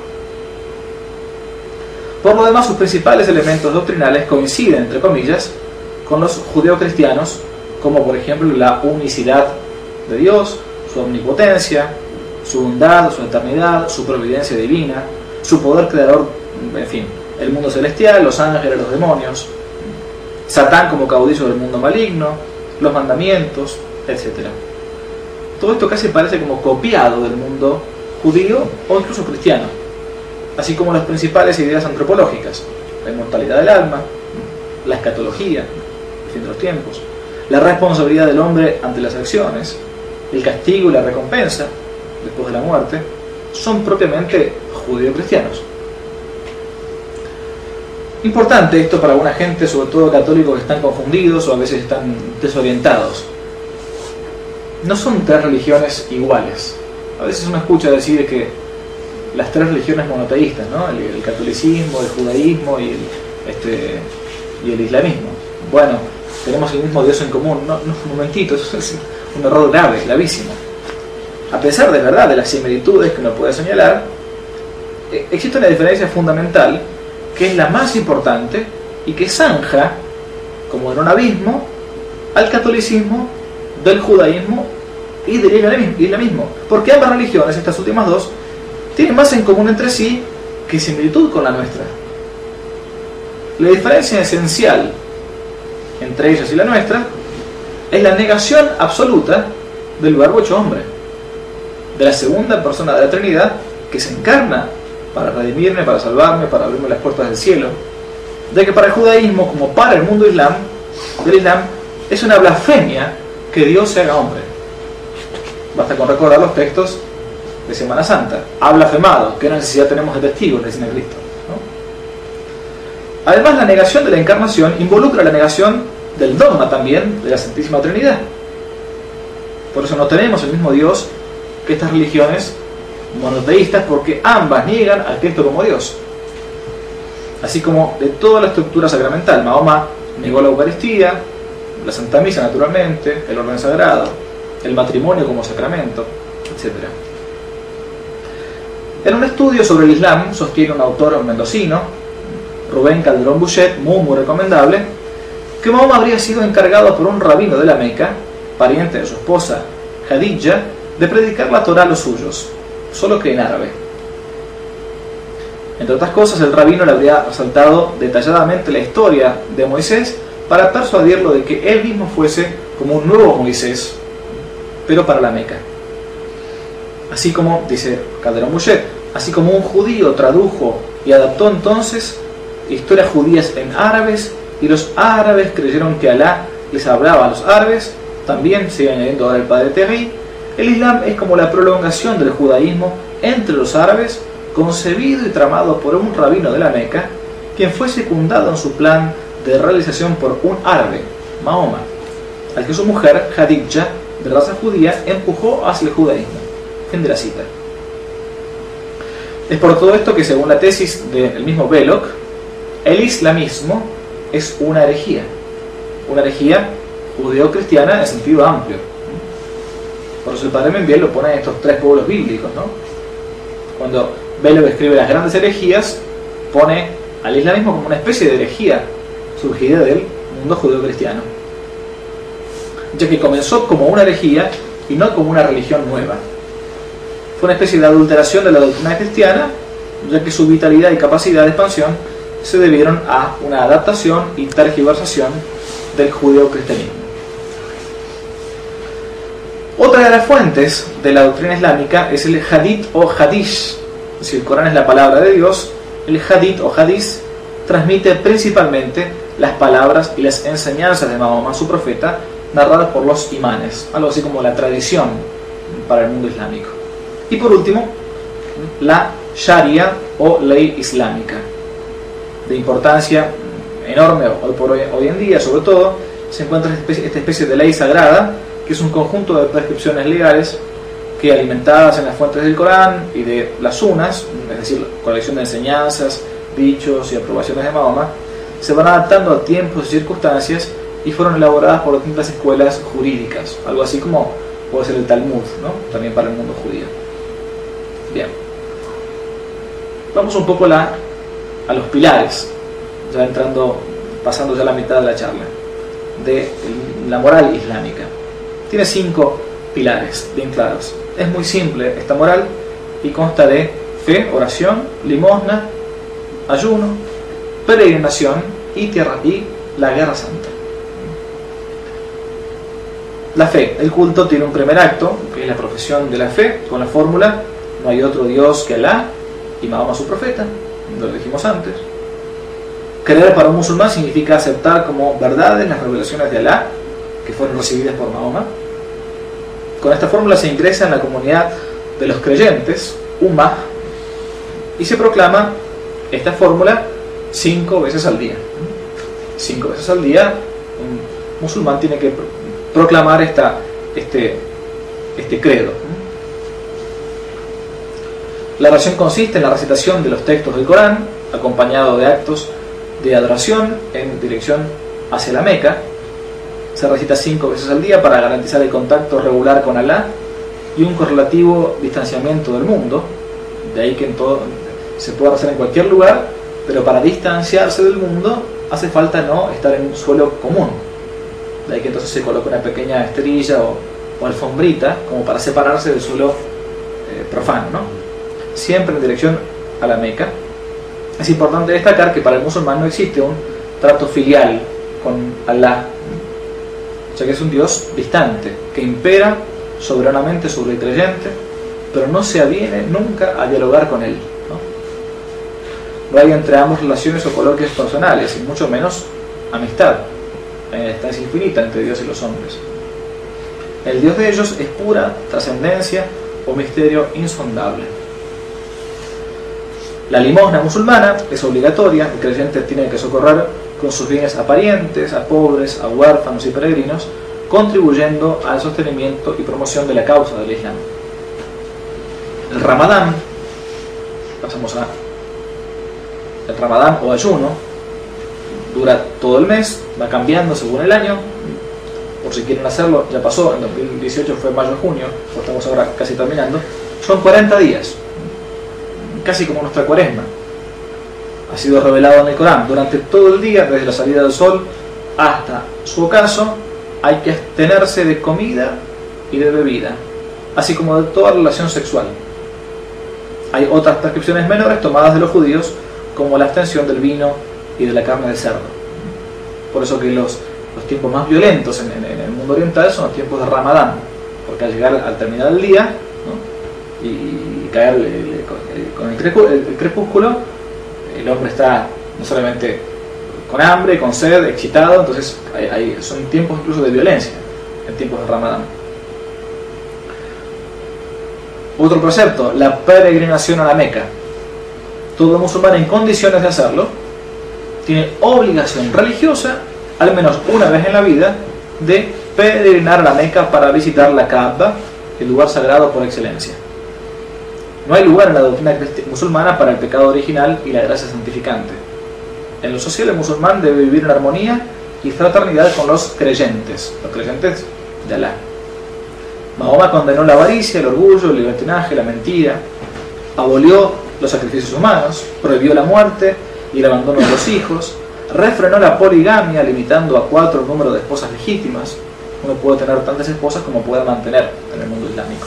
Por lo demás, sus principales elementos doctrinales coinciden, entre comillas, con los judeocristianos, como por ejemplo la unicidad de Dios, su omnipotencia, su bondad, su eternidad, su providencia divina, su poder creador, en fin, el mundo celestial, los ángeles, los demonios, Satán como caudillo del mundo maligno, los mandamientos, etcétera. Todo esto casi parece como copiado del mundo judío o incluso cristiano, así como las principales ideas antropológicas: la inmortalidad del alma, la escatología, el fin de los tiempos, la responsabilidad del hombre ante las acciones, el castigo y la recompensa después de la muerte, son propiamente judío-cristianos. Importante esto para alguna gente, sobre todo católicos, que están confundidos o a veces están desorientados. No son tres religiones iguales. A veces uno escucha decir que las tres religiones monoteístas, ¿no? el, el catolicismo, el judaísmo y el, este, y el islamismo. Bueno, tenemos el mismo Dios en común. No, no, un momentito, eso es un error grave, gravísimo. A pesar de verdad de las similitudes que uno puede señalar, existe una diferencia fundamental que es la más importante y que zanja, como en un abismo, al catolicismo, del judaísmo y del islamismo. Porque ambas religiones, estas últimas dos, tienen más en común entre sí que similitud con la nuestra. La diferencia esencial entre ellas y la nuestra es la negación absoluta del Verbo hecho hombre, de la segunda persona de la Trinidad, que se encarna para redimirme, para salvarme, para abrirme las puertas del cielo. De que para el judaísmo, como para el mundo islam, del islam, es una blasfemia que Dios se haga hombre. Basta con recordar los textos de Semana Santa: ha blasfemado, ¿qué necesidad tenemos de testigos?, decía Cristo, ¿no? Además, la negación de la encarnación involucra la negación del dogma también de la Santísima Trinidad. Por eso no tenemos el mismo Dios que estas religiones monoteístas, porque ambas niegan a Cristo como Dios. Así como de toda la estructura sacramental, Mahoma negó la Eucaristía, la Santa Misa naturalmente, el orden sagrado, el matrimonio como sacramento, etcétera. En un estudio sobre el Islam, sostiene un autor mendocino, Rubén Calderón Bouchet, muy muy recomendable, que Mahoma habría sido encargado por un rabino de la Meca, pariente de su esposa Khadija, de predicar la Torá a los suyos, solo que en árabe. Entre otras cosas, el rabino le habría resaltado detalladamente la historia de Moisés para persuadirlo de que él mismo fuese como un nuevo Moisés, pero para la Meca. Así como, dice Calderón Bouchet, así como un judío tradujo y adaptó entonces historias judías en árabes, y los árabes creyeron que Alá les hablaba a los árabes, también, sigue añadiendo ahora el padre Terry, el Islam es como la prolongación del judaísmo entre los árabes, concebido y tramado por un rabino de la Meca, quien fue secundado en su plan de realización por un árabe, Mahoma, al que su mujer, Khadija, de raza judía, empujó hacia el judaísmo. Fin de la cita. Es por todo esto que, según la tesis del mismo Belloc, el islamismo es una herejía, una herejía judeo-cristiana en sentido amplio. Por eso el padre Membiel lo pone en estos tres pueblos bíblicos, ¿no? Cuando Belloc escribe las grandes herejías, pone al islamismo como una especie de herejía surgida del mundo judeo-cristiano, ya que comenzó como una herejía y no como una religión nueva. Fue una especie de adulteración de la doctrina cristiana, ya que su vitalidad y capacidad de expansión se debieron a una adaptación y tergiversación del judeo-cristianismo. Otra de las fuentes de la doctrina islámica es el hadith o hadith. Si el Corán es la palabra de Dios, el hadith o hadith transmite principalmente las palabras y las enseñanzas de Mahoma, su profeta, narradas por los imanes, algo así como la tradición para el mundo islámico. Y por último, la Sharia o ley islámica, de importancia enorme hoy por hoy, hoy en día, sobre todo, se encuentra esta especie, esta especie de ley sagrada, que es un conjunto de prescripciones legales que, alimentadas en las fuentes del Corán y de las sunas, es decir, colección de enseñanzas, dichos y aprobaciones de Mahoma, se van adaptando a tiempos y circunstancias y fueron elaboradas por distintas escuelas jurídicas, algo así como puede ser el Talmud, ¿no? También para el mundo judío. Bien, vamos un poco la, a los pilares, ya entrando, pasando ya la mitad de la charla, de la moral islámica. Tiene cinco pilares bien claros. Es muy simple esta moral y consta de fe, oración, limosna, ayuno, peregrinación y tierra y la guerra santa. La fe, el culto tiene un primer acto, que es la profesión de la fe, con la fórmula: no hay otro Dios que Alá y Mahoma su profeta, lo dijimos antes. Creer para un musulmán significa aceptar como verdades las revelaciones de Alá que fueron recibidas por Mahoma. Con esta fórmula se ingresa en la comunidad de los creyentes, Ummah, y se proclama esta fórmula cinco veces al día. Cinco veces al día un musulmán tiene que proclamar esta, este, este credo. La oración consiste en la recitación de los textos del Corán, acompañado de actos de adoración en dirección hacia la Meca. Se recita cinco veces al día para garantizar el contacto regular con Alá y un correlativo distanciamiento del mundo. De ahí que en todo, se puede hacer en cualquier lugar, pero para distanciarse del mundo hace falta no estar en un suelo común. De ahí que entonces se coloca una pequeña esterilla o, o alfombrita como para separarse del suelo eh, profano, ¿no? Siempre en dirección a la Meca. Es importante destacar que para el musulmán no existe un trato filial con Alá, ya que es un Dios distante, que impera soberanamente sobre el creyente, pero no se aviene nunca a dialogar con él, ¿no? No hay entre ambos relaciones o coloquios personales, y mucho menos amistad. Hay una distancia infinita entre Dios y los hombres. El Dios de ellos es pura trascendencia o misterio insondable. La limosna musulmana es obligatoria. El creyente tiene que socorrer con sus bienes a parientes, a pobres, a huérfanos y peregrinos, contribuyendo al sostenimiento y promoción de la causa del Islam. El Ramadán, pasamos a el Ramadán o ayuno, dura todo el mes, va cambiando según el año. Por si quieren hacerlo, ya pasó, en dos mil dieciocho fue mayo-junio, estamos ahora casi terminando. Son cuarenta días, casi como nuestra cuaresma. Ha sido revelado en el Corán. Durante todo el día, desde la salida del sol hasta su ocaso, hay que abstenerse de comida y de bebida, así como de toda relación sexual. Hay otras prescripciones menores tomadas de los judíos, como la abstención del vino y de la carne de cerdo. Por eso que los, los tiempos más violentos en, en, en el mundo oriental son los tiempos de Ramadán, porque al llegar al terminar el día, ¿no? y, y caer el, el, con el, crepu, el, el crepúsculo, el hombre está no solamente con hambre, con sed, excitado, entonces hay, hay, son tiempos incluso de violencia en tiempos de Ramadán. Otro precepto, la peregrinación a la Meca. Todo musulmán en condiciones de hacerlo tiene obligación religiosa, al menos una vez en la vida, de peregrinar a la Meca para visitar la Kaaba, el lugar sagrado por excelencia. No hay lugar en la doctrina musulmana para el pecado original y la gracia santificante. En lo social, el musulmán debe vivir en armonía y fraternidad con los creyentes, los creyentes de Alá. Mahoma condenó la avaricia, el orgullo, el libertinaje, la mentira, abolió los sacrificios humanos, prohibió la muerte y el abandono de los hijos, refrenó la poligamia limitando a cuatro el número de esposas legítimas. Uno puede tener tantas esposas como pueda mantener en el mundo islámico.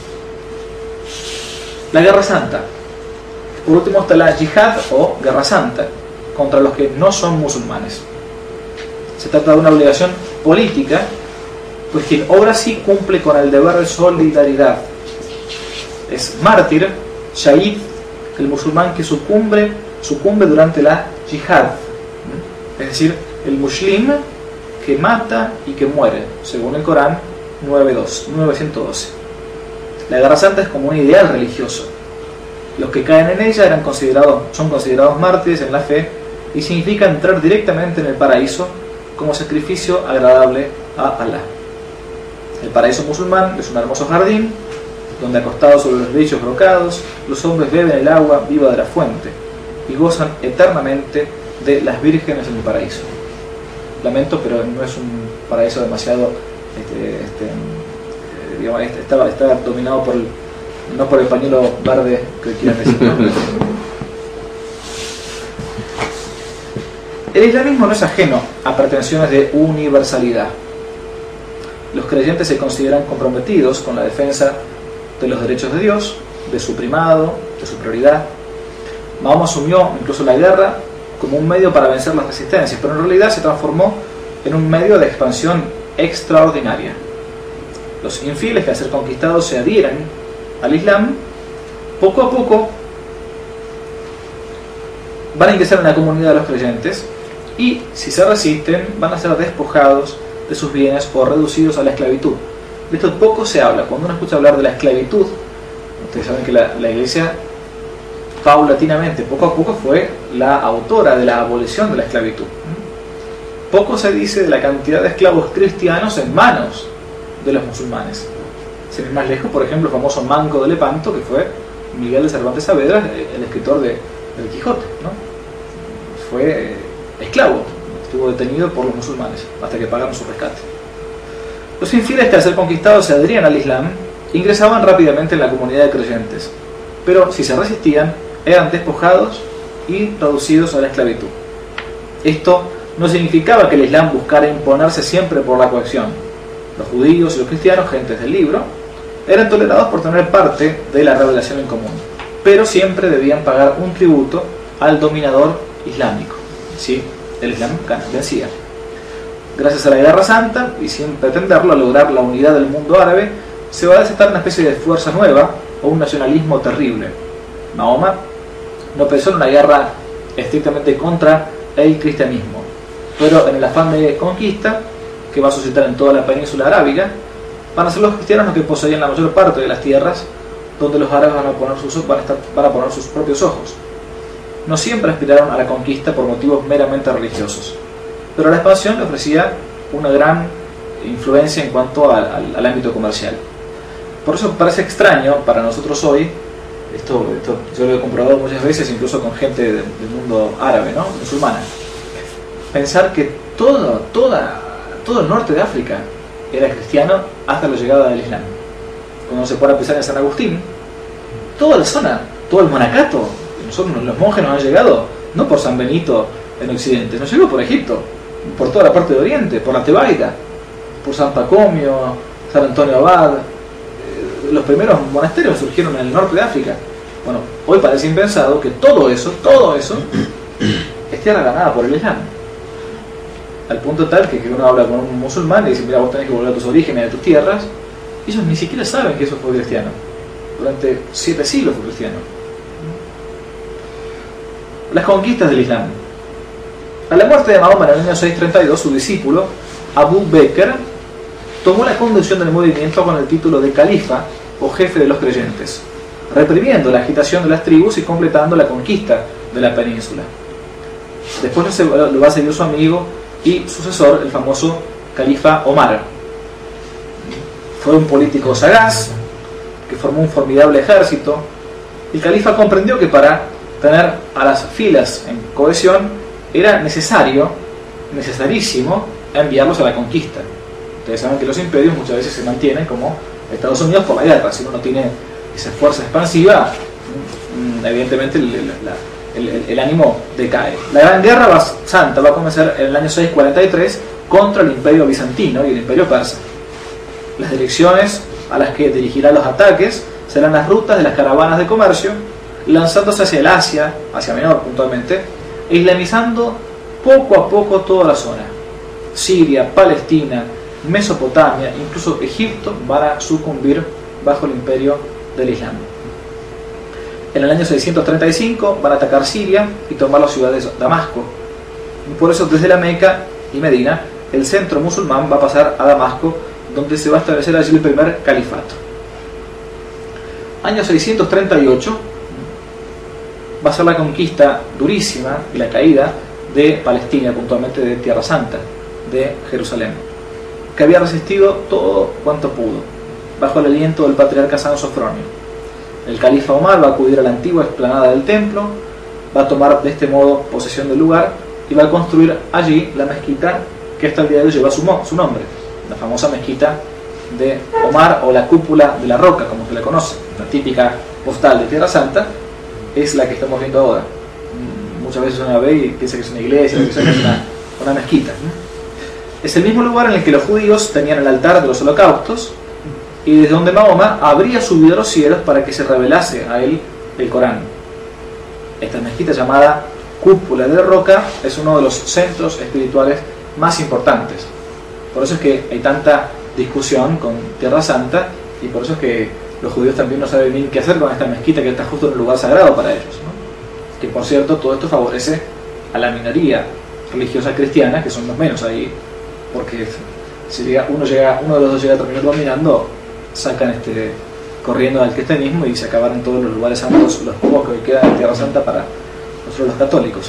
La guerra santa. Por último está la yihad o guerra santa contra los que no son musulmanes. Se trata de una obligación política, pues quien obra así cumple con el deber de solidaridad. Es mártir, shahid, el musulmán que sucumbe, sucumbe durante la yihad, es decir, el muslim que mata y que muere, según el Corán nueve ciento doce. La guerra santa es como un ideal religioso. Los que caen en ella eran considerados, son considerados mártires en la fe y significa entrar directamente en el paraíso como sacrificio agradable a Alá. El paraíso musulmán es un hermoso jardín donde, acostados sobre los lechos brocados, los hombres beben el agua viva de la fuente y gozan eternamente de las vírgenes en el paraíso. Lamento, pero no es un paraíso demasiado este, este, eh, digamos, está, está dominado por el, no por el pañuelo verde que quieran decir, ¿no? El islamismo no es ajeno a pretensiones de universalidad. Los creyentes se consideran comprometidos con la defensa de los derechos de Dios, de su primado, de su prioridad. Mahoma asumió incluso la guerra como un medio para vencer las resistencias, pero en realidad se transformó en un medio de expansión extraordinaria. Los infieles que al ser conquistados se adhieren al Islam, poco a poco van a ingresar en la comunidad de los creyentes y, si se resisten, van a ser despojados de sus bienes o reducidos a la esclavitud. De esto poco se habla. Cuando uno escucha hablar de la esclavitud, ustedes saben que la, la Iglesia paulatinamente, poco a poco, fue la autora de la abolición de la esclavitud. Poco se dice de la cantidad de esclavos cristianos en manos de los musulmanes. Sin ir más lejos, por ejemplo, el famoso Manco de Lepanto, que fue Miguel de Cervantes Saavedra, el escritor de, del Quijote, ¿no? Fue eh, esclavo, estuvo detenido por los musulmanes hasta que pagaron su rescate. Los infieles que al ser conquistados se adherían al Islam ingresaban rápidamente en la comunidad de creyentes, pero si se resistían eran despojados y reducidos a la esclavitud. Esto no significaba que el Islam buscara imponerse siempre por la coacción. Los judíos y los cristianos, gentes del libro, eran tolerados por tener parte de la revelación en común, pero siempre debían pagar un tributo al dominador islámico. ¿Sí? El Islam vencía. Gracias a la Guerra Santa, y sin pretenderlo, a lograr la unidad del mundo árabe, se va a desatar una especie de fuerza nueva o un nacionalismo terrible. Mahoma no pensó en una guerra estrictamente contra el cristianismo, pero en el afán de conquista que va a suscitar en toda la península arábiga, van a ser los cristianos los que poseían la mayor parte de las tierras donde los árabes van a poner sus, van a estar, van a poner sus propios ojos. No siempre aspiraron a la conquista por motivos meramente religiosos, pero la expansión le ofrecía una gran influencia en cuanto al, al, al ámbito comercial. Por eso parece extraño para nosotros hoy, esto, esto yo lo he comprobado muchas veces, incluso con gente de, del mundo árabe, ¿no? Musulmana, pensar que todo, toda, todo el norte de África era cristiano hasta la llegada del Islam. Cuando se pone a pensar en San Agustín, toda la zona, todo el monacato, nosotros, los monjes nos han llegado no por San Benito en Occidente, nos llegó por Egipto, por toda la parte de Oriente, por la Tebaida, por San Pacomio, San Antonio Abad. Los primeros monasterios surgieron en el norte de África. Bueno, hoy parece impensado que todo eso, todo eso, es tierra ganada por el Islam. Al punto tal que, que uno habla con un musulmán y dice, mira, vos tenés que volver a tus orígenes, a tus tierras. Ellos ni siquiera saben que eso fue cristiano. Durante siete siglos fue cristiano. Las conquistas del Islam. A la muerte de Mahoma en el año seiscientos treinta y dos, su discípulo, Abu Bakr, tomó la conducción del movimiento con el título de califa o jefe de los creyentes, reprimiendo la agitación de las tribus y completando la conquista de la península. Después lo va a seguir su amigo y sucesor, el famoso califa Omar. Fue un político sagaz que formó un formidable ejército. El califa comprendió que para tener a las filas en cohesión era necesario, necesarísimo, enviarlos a la conquista. Ustedes saben que los imperios muchas veces se mantienen como Estados Unidos por la guerra. Si uno no tiene esa fuerza expansiva, evidentemente el, la, el, el, el ánimo decae. La Gran Guerra va, Santa va a comenzar en el año seiscientos cuarenta y tres contra el imperio bizantino y el imperio persa. Las direcciones a las que dirigirá los ataques serán las rutas de las caravanas de comercio, lanzándose hacia el Asia, Asia Menor puntualmente, e islamizando poco a poco toda la zona. Siria, Palestina, Mesopotamia, incluso Egipto van a sucumbir bajo el imperio del Islam. En el año seiscientos treinta y cinco van a atacar Siria y tomar la ciudad de Damasco. Y por eso desde la Meca y Medina el centro musulmán va a pasar a Damasco, donde se va a establecer allí el primer califato. Año seiscientos treinta y ocho va a ser la conquista durísima y la caída de Palestina, puntualmente de Tierra Santa, de Jerusalén, que había resistido todo cuanto pudo, bajo el aliento del patriarca San Sofronio. El califa Omar va a acudir a la antigua explanada del templo, va a tomar de este modo posesión del lugar y va a construir allí la mezquita que hasta el día de hoy lleva su, su nombre, la famosa mezquita de Omar, o la cúpula de la roca, como se le conoce. La típica postal de Tierra Santa es la que estamos viendo ahora. Muchas veces uno la ve y piensa que es una iglesia, piensa que es una, una mezquita. Es el mismo lugar en el que los judíos tenían el altar de los holocaustos y desde donde Mahoma habría subido a los cielos para que se revelase a él el Corán. Esta mezquita, llamada cúpula de la roca, es uno de los centros espirituales más importantes. Por eso es que hay tanta discusión con Tierra Santa, y por eso es que los judíos también no saben bien qué hacer con esta mezquita que está justo en un lugar sagrado para ellos, ¿no? Que por cierto, todo esto favorece a la minoría religiosa cristiana, que son los menos ahí, porque si llega, uno, llega, uno de los dos llega a terminar dominando, sacan este, corriendo al cristianismo y se acabaron todos los lugares santos, los pocos que quedan en Tierra Santa para nosotros los católicos.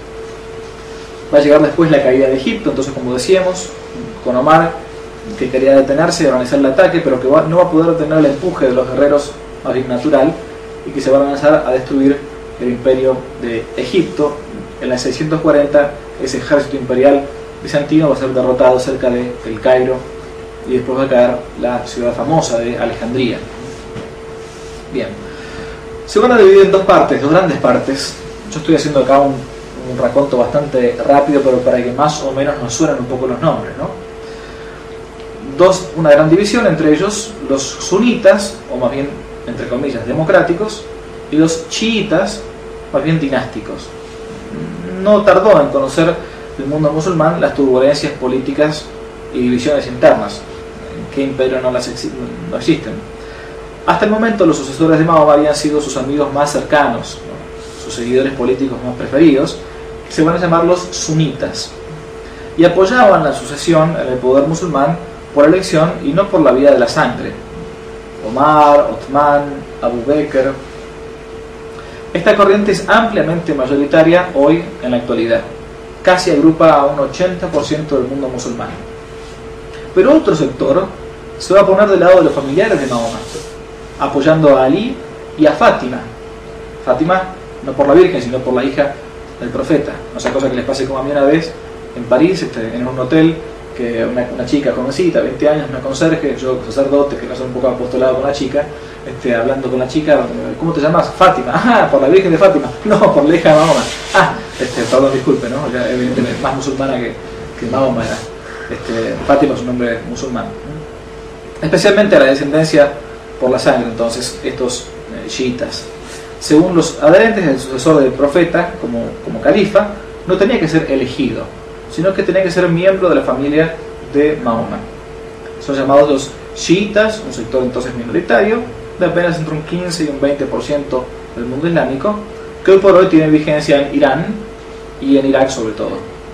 Va a llegar después la caída de Egipto, entonces, como decíamos, con Omar, que quería detenerse y organizar el ataque, pero que va, no va a poder detener el empuje de los guerreros más bien natural, y que se va a lanzar a destruir el imperio de Egipto. En el seiscientos cuarenta, ese ejército imperial bizantino va a ser derrotado cerca de El Cairo, y después va a caer la ciudad famosa de Alejandría. Bien, se van a dividir en dos partes, dos grandes partes. Yo estoy haciendo acá un, un raconto bastante rápido, pero para que más o menos nos suenen un poco los nombres, ¿no? Dos, una gran división, entre ellos los sunitas, o más bien, entre comillas, democráticos, y los chiitas, más bien dinásticos. No tardó en conocer el mundo musulmán las turbulencias políticas y divisiones internas. ¿En qué imperio no, las exi no existen? Hasta el momento los sucesores de Mahoma habían sido sus amigos más cercanos, ¿no? Sus seguidores políticos más preferidos, que se van a llamar los sunitas, y apoyaban la sucesión en el poder musulmán por elección y no por la vía de la sangre. Omar, Othman, Abu Bakr. Esta corriente es ampliamente mayoritaria hoy en la actualidad. Casi agrupa a un ochenta por ciento del mundo musulmán. Pero otro sector se va a poner del lado de los familiares de Mahoma, apoyando a Ali y a Fátima. Fátima no por la Virgen, sino por la hija del profeta. No sea cosa que les pase como a mí una vez en París, este, en un hotel, que una, una chica jovencita, veinte años, una conserje, yo sacerdote, que no soy un poco apostolado con la chica, este, hablando con la chica, ¿cómo te llamas? Fátima. Ah, por la Virgen de Fátima. No, por la hija de Mahoma. Ah, este, perdón, disculpe, ¿no? Ya, evidentemente más musulmana que, que Mahoma era. Este, Fátima es un nombre musulmán. Especialmente a la descendencia por la sangre, entonces, estos eh, chiitas. Según los adherentes, el sucesor del profeta, como, como califa, no tenía que ser elegido, sino que tenía que ser miembro de la familia de Mahoma. Son llamados los chiitas, un sector entonces minoritario, de apenas entre un quince y un veinte por ciento del mundo islámico, que hoy por hoy tiene vigencia en Irán y en Irak sobre todo.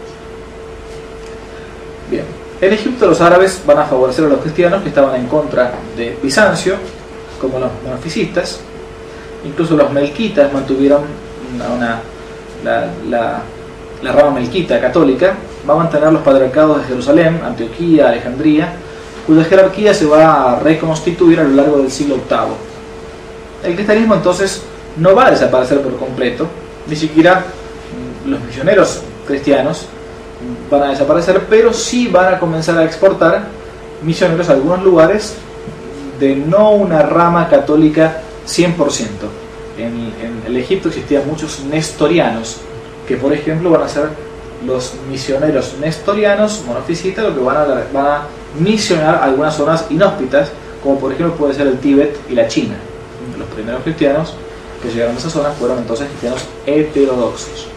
Bien, en Egipto los árabes van a favorecer a los cristianos que estaban en contra de Bizancio, como los monofisistas. Incluso los melquitas mantuvieron una, una, la, la, la rama melquita católica, va a mantener los patriarcados de Jerusalén, Antioquía, Alejandría, cuya jerarquía se va a reconstituir a lo largo del siglo octavo. El cristianismo entonces no va a desaparecer por completo, ni siquiera los misioneros cristianos van a desaparecer, pero sí van a comenzar a exportar misioneros a algunos lugares de no una rama católica cien por ciento. En, en el Egipto existían muchos nestorianos, que por ejemplo van a ser los misioneros nestorianos monofisitas, lo que van a, van a misionar algunas zonas inhóspitas, como por ejemplo puede ser el Tíbet y la China. Los primeros cristianos que llegaron a esas zonas fueron entonces cristianos heterodoxos.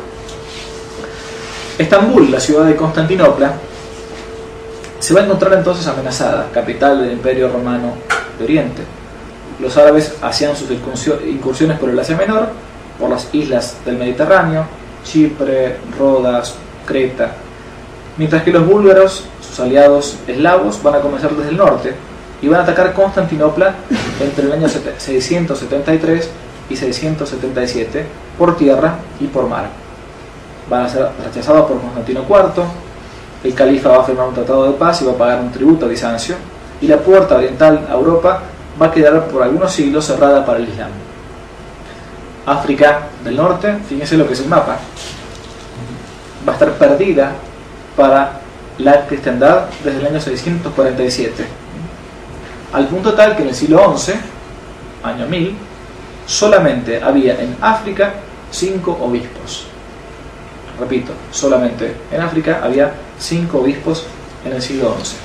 Estambul, la ciudad de Constantinopla, se va a encontrar entonces amenazada, capital del Imperio Romano de Oriente. Los árabes hacían sus incursiones por el Asia Menor, por las islas del Mediterráneo, Chipre, Rodas, Creta, mientras que los búlgaros, sus aliados eslavos, van a comenzar desde el norte y van a atacar Constantinopla entre el año seiscientos setenta y tres y seiscientos setenta y siete por tierra y por mar. van a ser rechazados por Constantino cuarto, el califa va a firmar un tratado de paz y va a pagar un tributo a Bizancio, y la puerta oriental a Europa va a quedar por algunos siglos cerrada para el Islam. África del Norte, fíjense lo que es el mapa, va a estar perdida para la cristiandad desde el año seiscientos cuarenta y siete, al punto tal que en el siglo once, año mil, solamente había en África cinco obispos. Repito, solamente en África había cinco obispos en el siglo once.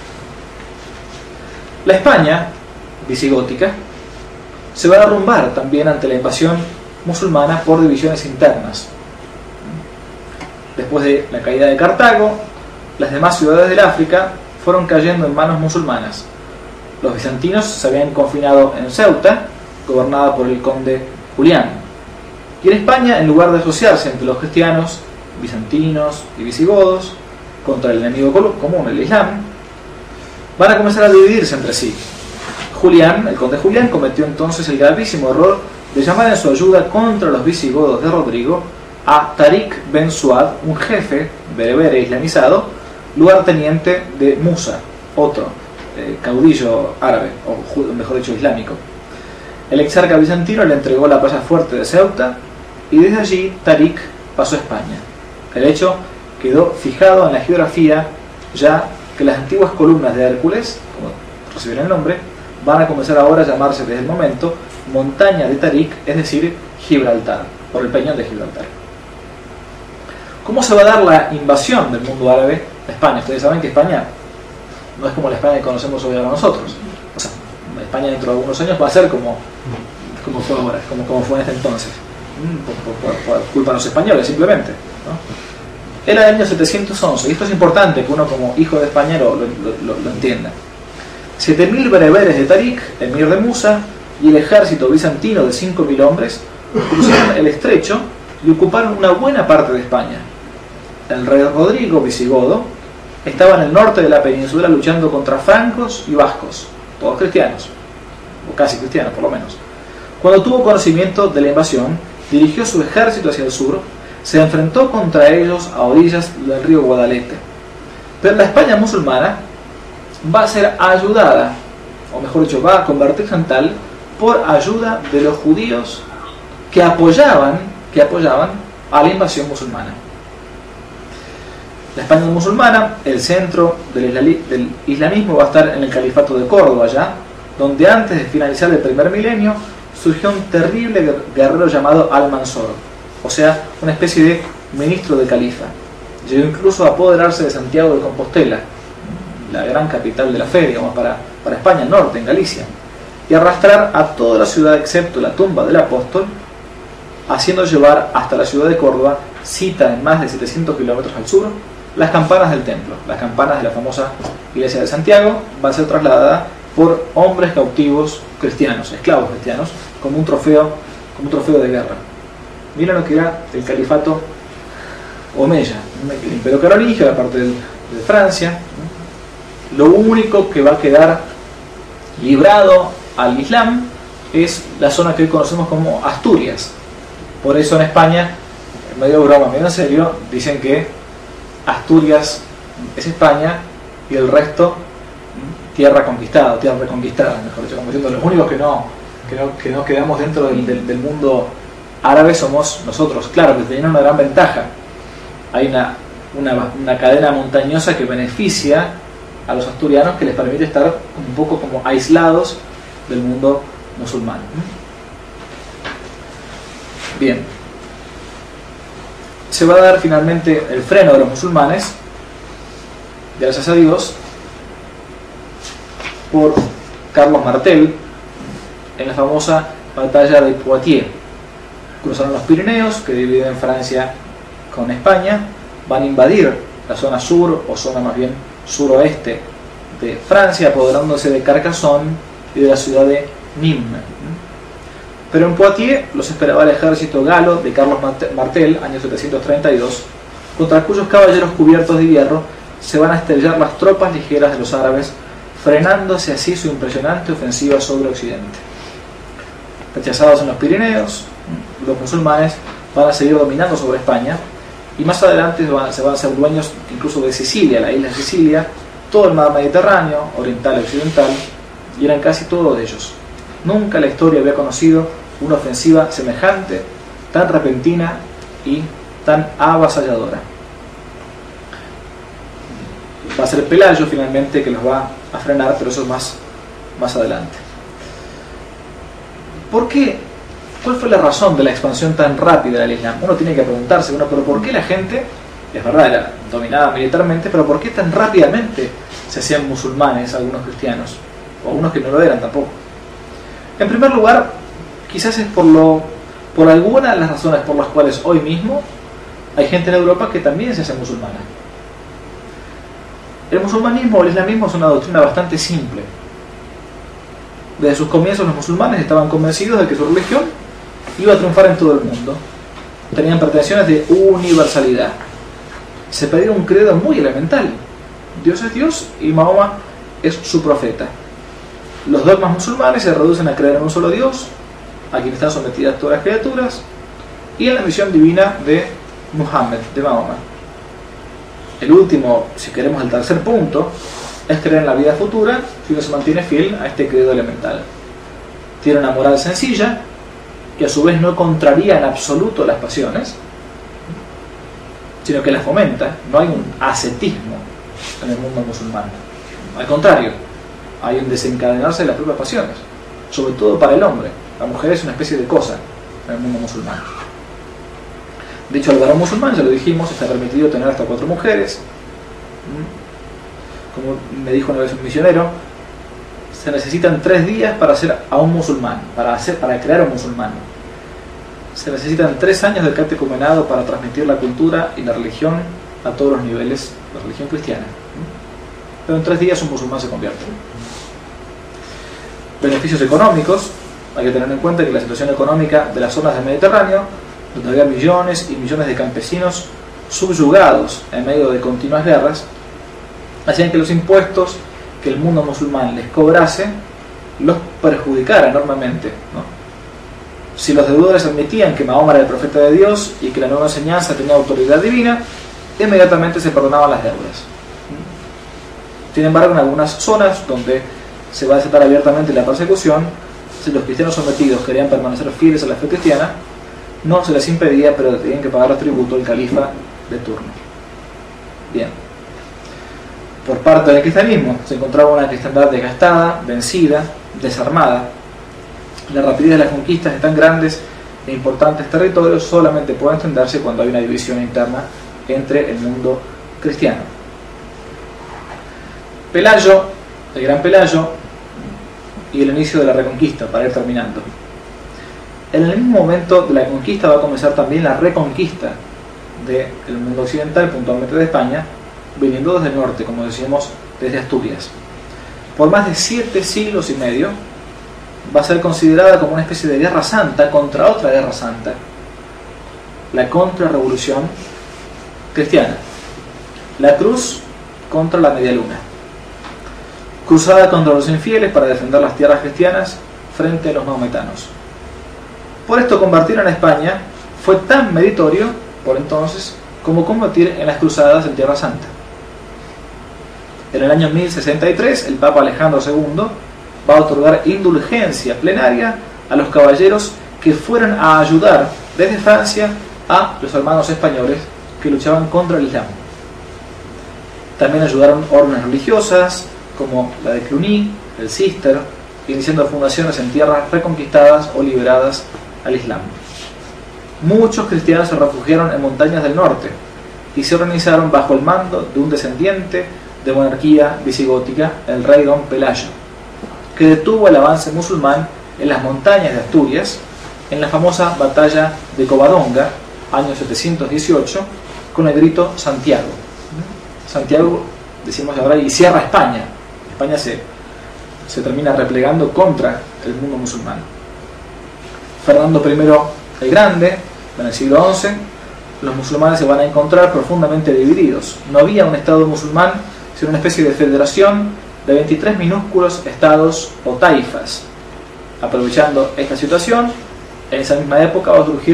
La España visigótica se va a derrumbar también ante la invasión musulmana por divisiones internas. Después de la caída de Cartago, las demás ciudades del África fueron cayendo en manos musulmanas. Los bizantinos se habían confinado en Ceuta, gobernada por el conde Julián. Y en España, en lugar de asociarse entre los cristianos, bizantinos y visigodos contra el enemigo común, el Islam, van a comenzar a dividirse entre sí. Julián, el conde Julián, cometió entonces el gravísimo error de llamar en su ayuda contra los visigodos de Rodrigo a Tariq Ben Suad, un jefe bereber e islamizado, lugarteniente de Musa, otro eh, caudillo árabe, o mejor dicho islámico. El exarca bizantino le entregó la plaza fuerte de Ceuta y desde allí Tariq pasó a España. El hecho quedó fijado en la geografía, ya que las antiguas columnas de Hércules, como recibieron el nombre, van a comenzar ahora a llamarse desde el momento Montaña de Tariq, es decir, Gibraltar, por el peñón de Gibraltar. ¿Cómo se va a dar la invasión del mundo árabe a España? Ustedes saben que España no es como la España que conocemos hoy ahora nosotros. O sea, España dentro de algunos años va a ser como, como fue ahora, como, como fue en este entonces. Por, por, por, por culpa de los españoles, simplemente, ¿no? Era el año setecientos once, y esto es importante que uno como hijo de España lo, lo, lo, lo entienda. siete mil bereberes de Tariq, emir de Musa, y el ejército bizantino de cinco mil hombres cruzaron el estrecho y ocuparon una buena parte de España. El rey Rodrigo, visigodo, estaba en el norte de la península luchando contra francos y vascos, todos cristianos, o casi cristianos por lo menos. Cuando tuvo conocimiento de la invasión, dirigió su ejército hacia el sur, se enfrentó contra ellos a orillas del río Guadalete. Pero la España musulmana va a ser ayudada, o mejor dicho, va a convertirse en tal por ayuda de los judíos que apoyaban, que apoyaban a la invasión musulmana. La España musulmana, el centro del, del islamismo, va a estar en el califato de Córdoba, ya, donde antes de finalizar el primer milenio surgió un terrible guerrero llamado Al-Mansur, o sea, una especie de ministro del califa. Llegó incluso a apoderarse de Santiago de Compostela, la gran capital de la fe, digamos, para, para España, el norte, en Galicia, y arrastrar a toda la ciudad excepto la tumba del apóstol, haciendo llevar hasta la ciudad de Córdoba, cita en más de setecientos kilómetros al sur, las campanas del templo. Las campanas de la famosa iglesia de Santiago van a ser trasladadas por hombres cautivos cristianos, esclavos cristianos, como un trofeo, como un trofeo de guerra. Miren lo que era el califato omeya, el imperio carolingio, la parte de, de Francia. Lo único que va a quedar librado al Islam es la zona que hoy conocemos como Asturias. Por eso en España, medio broma, medio en serio, dicen que Asturias es España y el resto tierra conquistada, tierra reconquistada, mejor dicho, como diciendo, los únicos que no, que no, que no quedamos dentro del, del, del mundo árabe somos nosotros. Claro, que tenían una gran ventaja. Hay una, una, una cadena montañosa que beneficia a los asturianos, que les permite estar un poco como aislados del mundo musulmán. Bien, se va a dar finalmente el freno de los musulmanes, gracias a Dios, por Carlos Martel en la famosa batalla de Poitiers. Cruzaron los Pirineos, que dividen Francia con España, van a invadir la zona sur, o zona más bien suroeste de Francia, apoderándose de Carcassonne y de la ciudad de Nîmes. Pero en Poitiers los esperaba el ejército galo de Carlos Martel, año setecientos treinta y dos, contra cuyos caballeros cubiertos de hierro se van a estrellar las tropas ligeras de los árabes, frenándose así su impresionante ofensiva sobre Occidente. Rechazados en los Pirineos, los musulmanes van a seguir dominando sobre España, y más adelante se van, se van a ser dueños incluso de Sicilia, la isla de Sicilia, todo el mar Mediterráneo, oriental y occidental, y eran casi todos de ellos. Nunca la historia había conocido una ofensiva semejante, tan repentina y tan avasalladora. Va a ser Pelayo finalmente que los va a frenar, pero eso es más, más adelante. ¿Por qué? ¿Cuál fue la razón de la expansión tan rápida del Islam? Uno tiene que preguntarse, bueno, pero ¿por qué la gente, es verdad, era dominada militarmente, pero ¿por qué tan rápidamente se hacían musulmanes algunos cristianos? O algunos que no lo eran tampoco. En primer lugar, quizás es por, lo, por alguna de las razones por las cuales hoy mismo hay gente en Europa que también se hace musulmana. El musulmanismo o el islamismo es una doctrina bastante simple. Desde sus comienzos los musulmanes estaban convencidos de que su religión iba a triunfar en todo el mundo. Tenían pretensiones de universalidad. Se pedía un credo muy elemental. Dios es Dios y Mahoma es su profeta. Los dogmas musulmanes se reducen a creer en un solo Dios, a quien están sometidas todas las criaturas, y en la misión divina de Muhammad, de Mahoma. El último, si queremos el tercer punto, es creer en la vida futura si uno se mantiene fiel a este credo elemental. Tiene una moral sencilla, que a su vez no contraría en absoluto las pasiones, sino que las fomenta. No hay un ascetismo en el mundo musulmán. Al contrario, hay un desencadenarse de las propias pasiones, sobre todo para el hombre. La mujer es una especie de cosa en el mundo musulmán. De hecho, al varón musulmán, ya lo dijimos, está permitido tener hasta cuatro mujeres. Como me dijo una vez un misionero, se necesitan tres días para hacer a un musulmán, para, hacer, para crear a un musulmán. Se necesitan tres años de catecumenado para transmitir la cultura y la religión a todos los niveles, la religión cristiana. Pero en tres días un musulmán se convierte. Beneficios económicos. Hay que tener en cuenta que la situación económica de las zonas del Mediterráneo, donde había millones y millones de campesinos subyugados en medio de continuas guerras, hacían que los impuestos que el mundo musulmán les cobrase los perjudicara enormemente, ¿no? Si los deudores admitían que Mahoma era el profeta de Dios y que la nueva enseñanza tenía autoridad divina, inmediatamente se perdonaban las deudas. Sin embargo, en algunas zonas donde se va a desatar abiertamente la persecución, si los cristianos sometidos querían permanecer fieles a la fe cristiana, no se les impedía, pero tenían que pagar tributo al califa de turno. Bien. Por parte del cristianismo se encontraba una cristiandad desgastada, vencida, desarmada. La rapidez de las conquistas de tan grandes e importantes territorios solamente puede entenderse cuando hay una división interna entre el mundo cristiano. Pelayo, el gran Pelayo, y el inicio de la reconquista, para ir terminando. En el mismo momento de la conquista va a comenzar también la reconquista del mundo occidental, puntualmente de España, viniendo desde el norte, como decíamos, desde Asturias. Por más de siete siglos y medio va a ser considerada como una especie de guerra santa contra otra guerra santa, la contrarrevolución cristiana, la cruz contra la media luna, cruzada contra los infieles para defender las tierras cristianas frente a los maometanos. Por esto, combatir en España fue tan meritorio por entonces como combatir en las cruzadas en Tierra Santa. En el año mil sesenta y tres, el Papa Alejandro segundo va a otorgar indulgencia plenaria a los caballeros que fueran a ayudar desde Francia a los hermanos españoles que luchaban contra el Islam. También ayudaron órdenes religiosas como la de Cluny, el Cister, iniciando fundaciones en tierras reconquistadas o liberadas al Islam. Muchos cristianos se refugiaron en montañas del norte y se organizaron bajo el mando de un descendiente de monarquía visigótica, el rey Don Pelayo, que detuvo el avance musulmán en las montañas de Asturias en la famosa batalla de Covadonga, año setecientos dieciocho, con el grito Santiago. Santiago, decimos ahora, y cierra España. España se, se termina replegando contra el mundo musulmán. Fernando primero el Grande, en el siglo once, los musulmanes se van a encontrar profundamente divididos. No había un estado musulmán, sino una especie de federación de veintitrés minúsculos estados o taifas. Aprovechando esta situación, en esa misma época va a surgir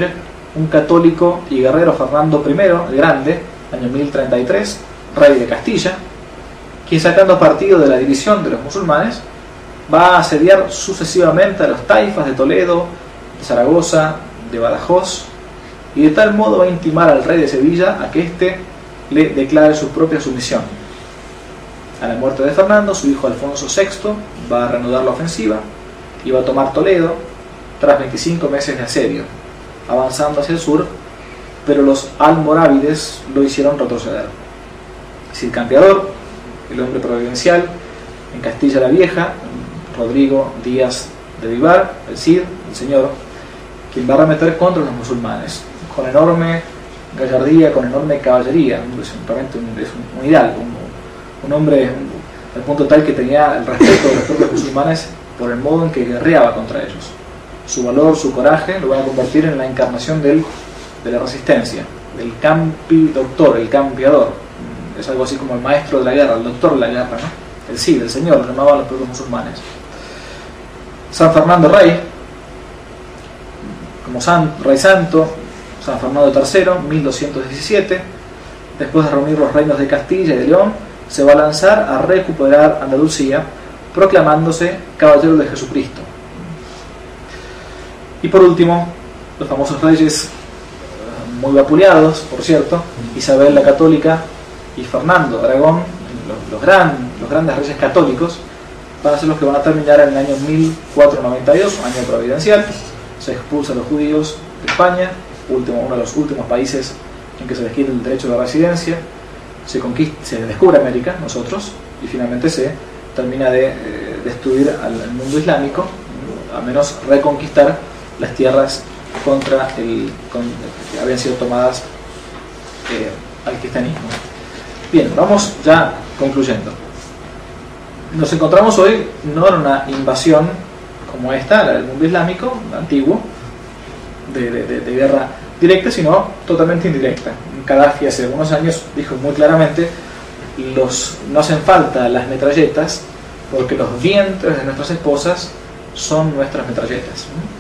un católico y guerrero Fernando primero el Grande, año mil treinta y tres, rey de Castilla, quien, sacando partido de la división de los musulmanes, va a asediar sucesivamente a los taifas de Toledo, de Zaragoza, de Badajoz, y de tal modo va a intimar al rey de Sevilla a que éste le declare su propia sumisión. A la muerte de Fernando, su hijo Alfonso sexto va a reanudar la ofensiva y va a tomar Toledo tras veinticinco meses de asedio, avanzando hacia el sur, pero los almorávides lo hicieron retroceder. Cid Campeador, el hombre providencial, en Castilla la Vieja, Rodrigo Díaz de Vivar, el Cid, el señor, quien va a arremeter contra los musulmanes, con enorme gallardía, con enorme caballería. Es realmente un, es un, un hidalgo, un, un hombre un, al punto tal que tenía el respeto de los propios musulmanes por el modo en que guerreaba contra ellos. Su valor, su coraje, lo van a convertir en la encarnación del, de la resistencia, del campi doctor, el campeador. Es algo así como el maestro de la guerra, el doctor de la guerra, ¿no? El Cid, el señor, lo llamaban los propios musulmanes. San Fernando Rey, como san, rey santo, San Fernando tercero, mil doscientos diecisiete, después de reunir los reinos de Castilla y de León, se va a lanzar a recuperar Andalucía, proclamándose caballero de Jesucristo. Y por último, los famosos reyes, muy vapuleados, por cierto, Isabel la Católica y Fernando Aragón, los, los, gran, los grandes reyes católicos, van a ser los que van a terminar en el año mil cuatrocientos noventa y dos, año providencial. Se expulsa a los judíos de España, último, uno de los últimos países en que se les quita el derecho de residencia. Se, conquista, se descubre América, nosotros, y finalmente se termina de eh, destruir al, al mundo islámico, a menos reconquistar las tierras contra el, con, que habían sido tomadas eh, al cristianismo. Bien, vamos ya concluyendo. Nos encontramos hoy no en una invasión como esta, la del mundo islámico antiguo, de, de, de, de guerra directa, sino totalmente indirecta. Gaddafi hace algunos años dijo muy claramente: los, no hacen falta las metralletas, porque los vientres de nuestras esposas son nuestras metralletas.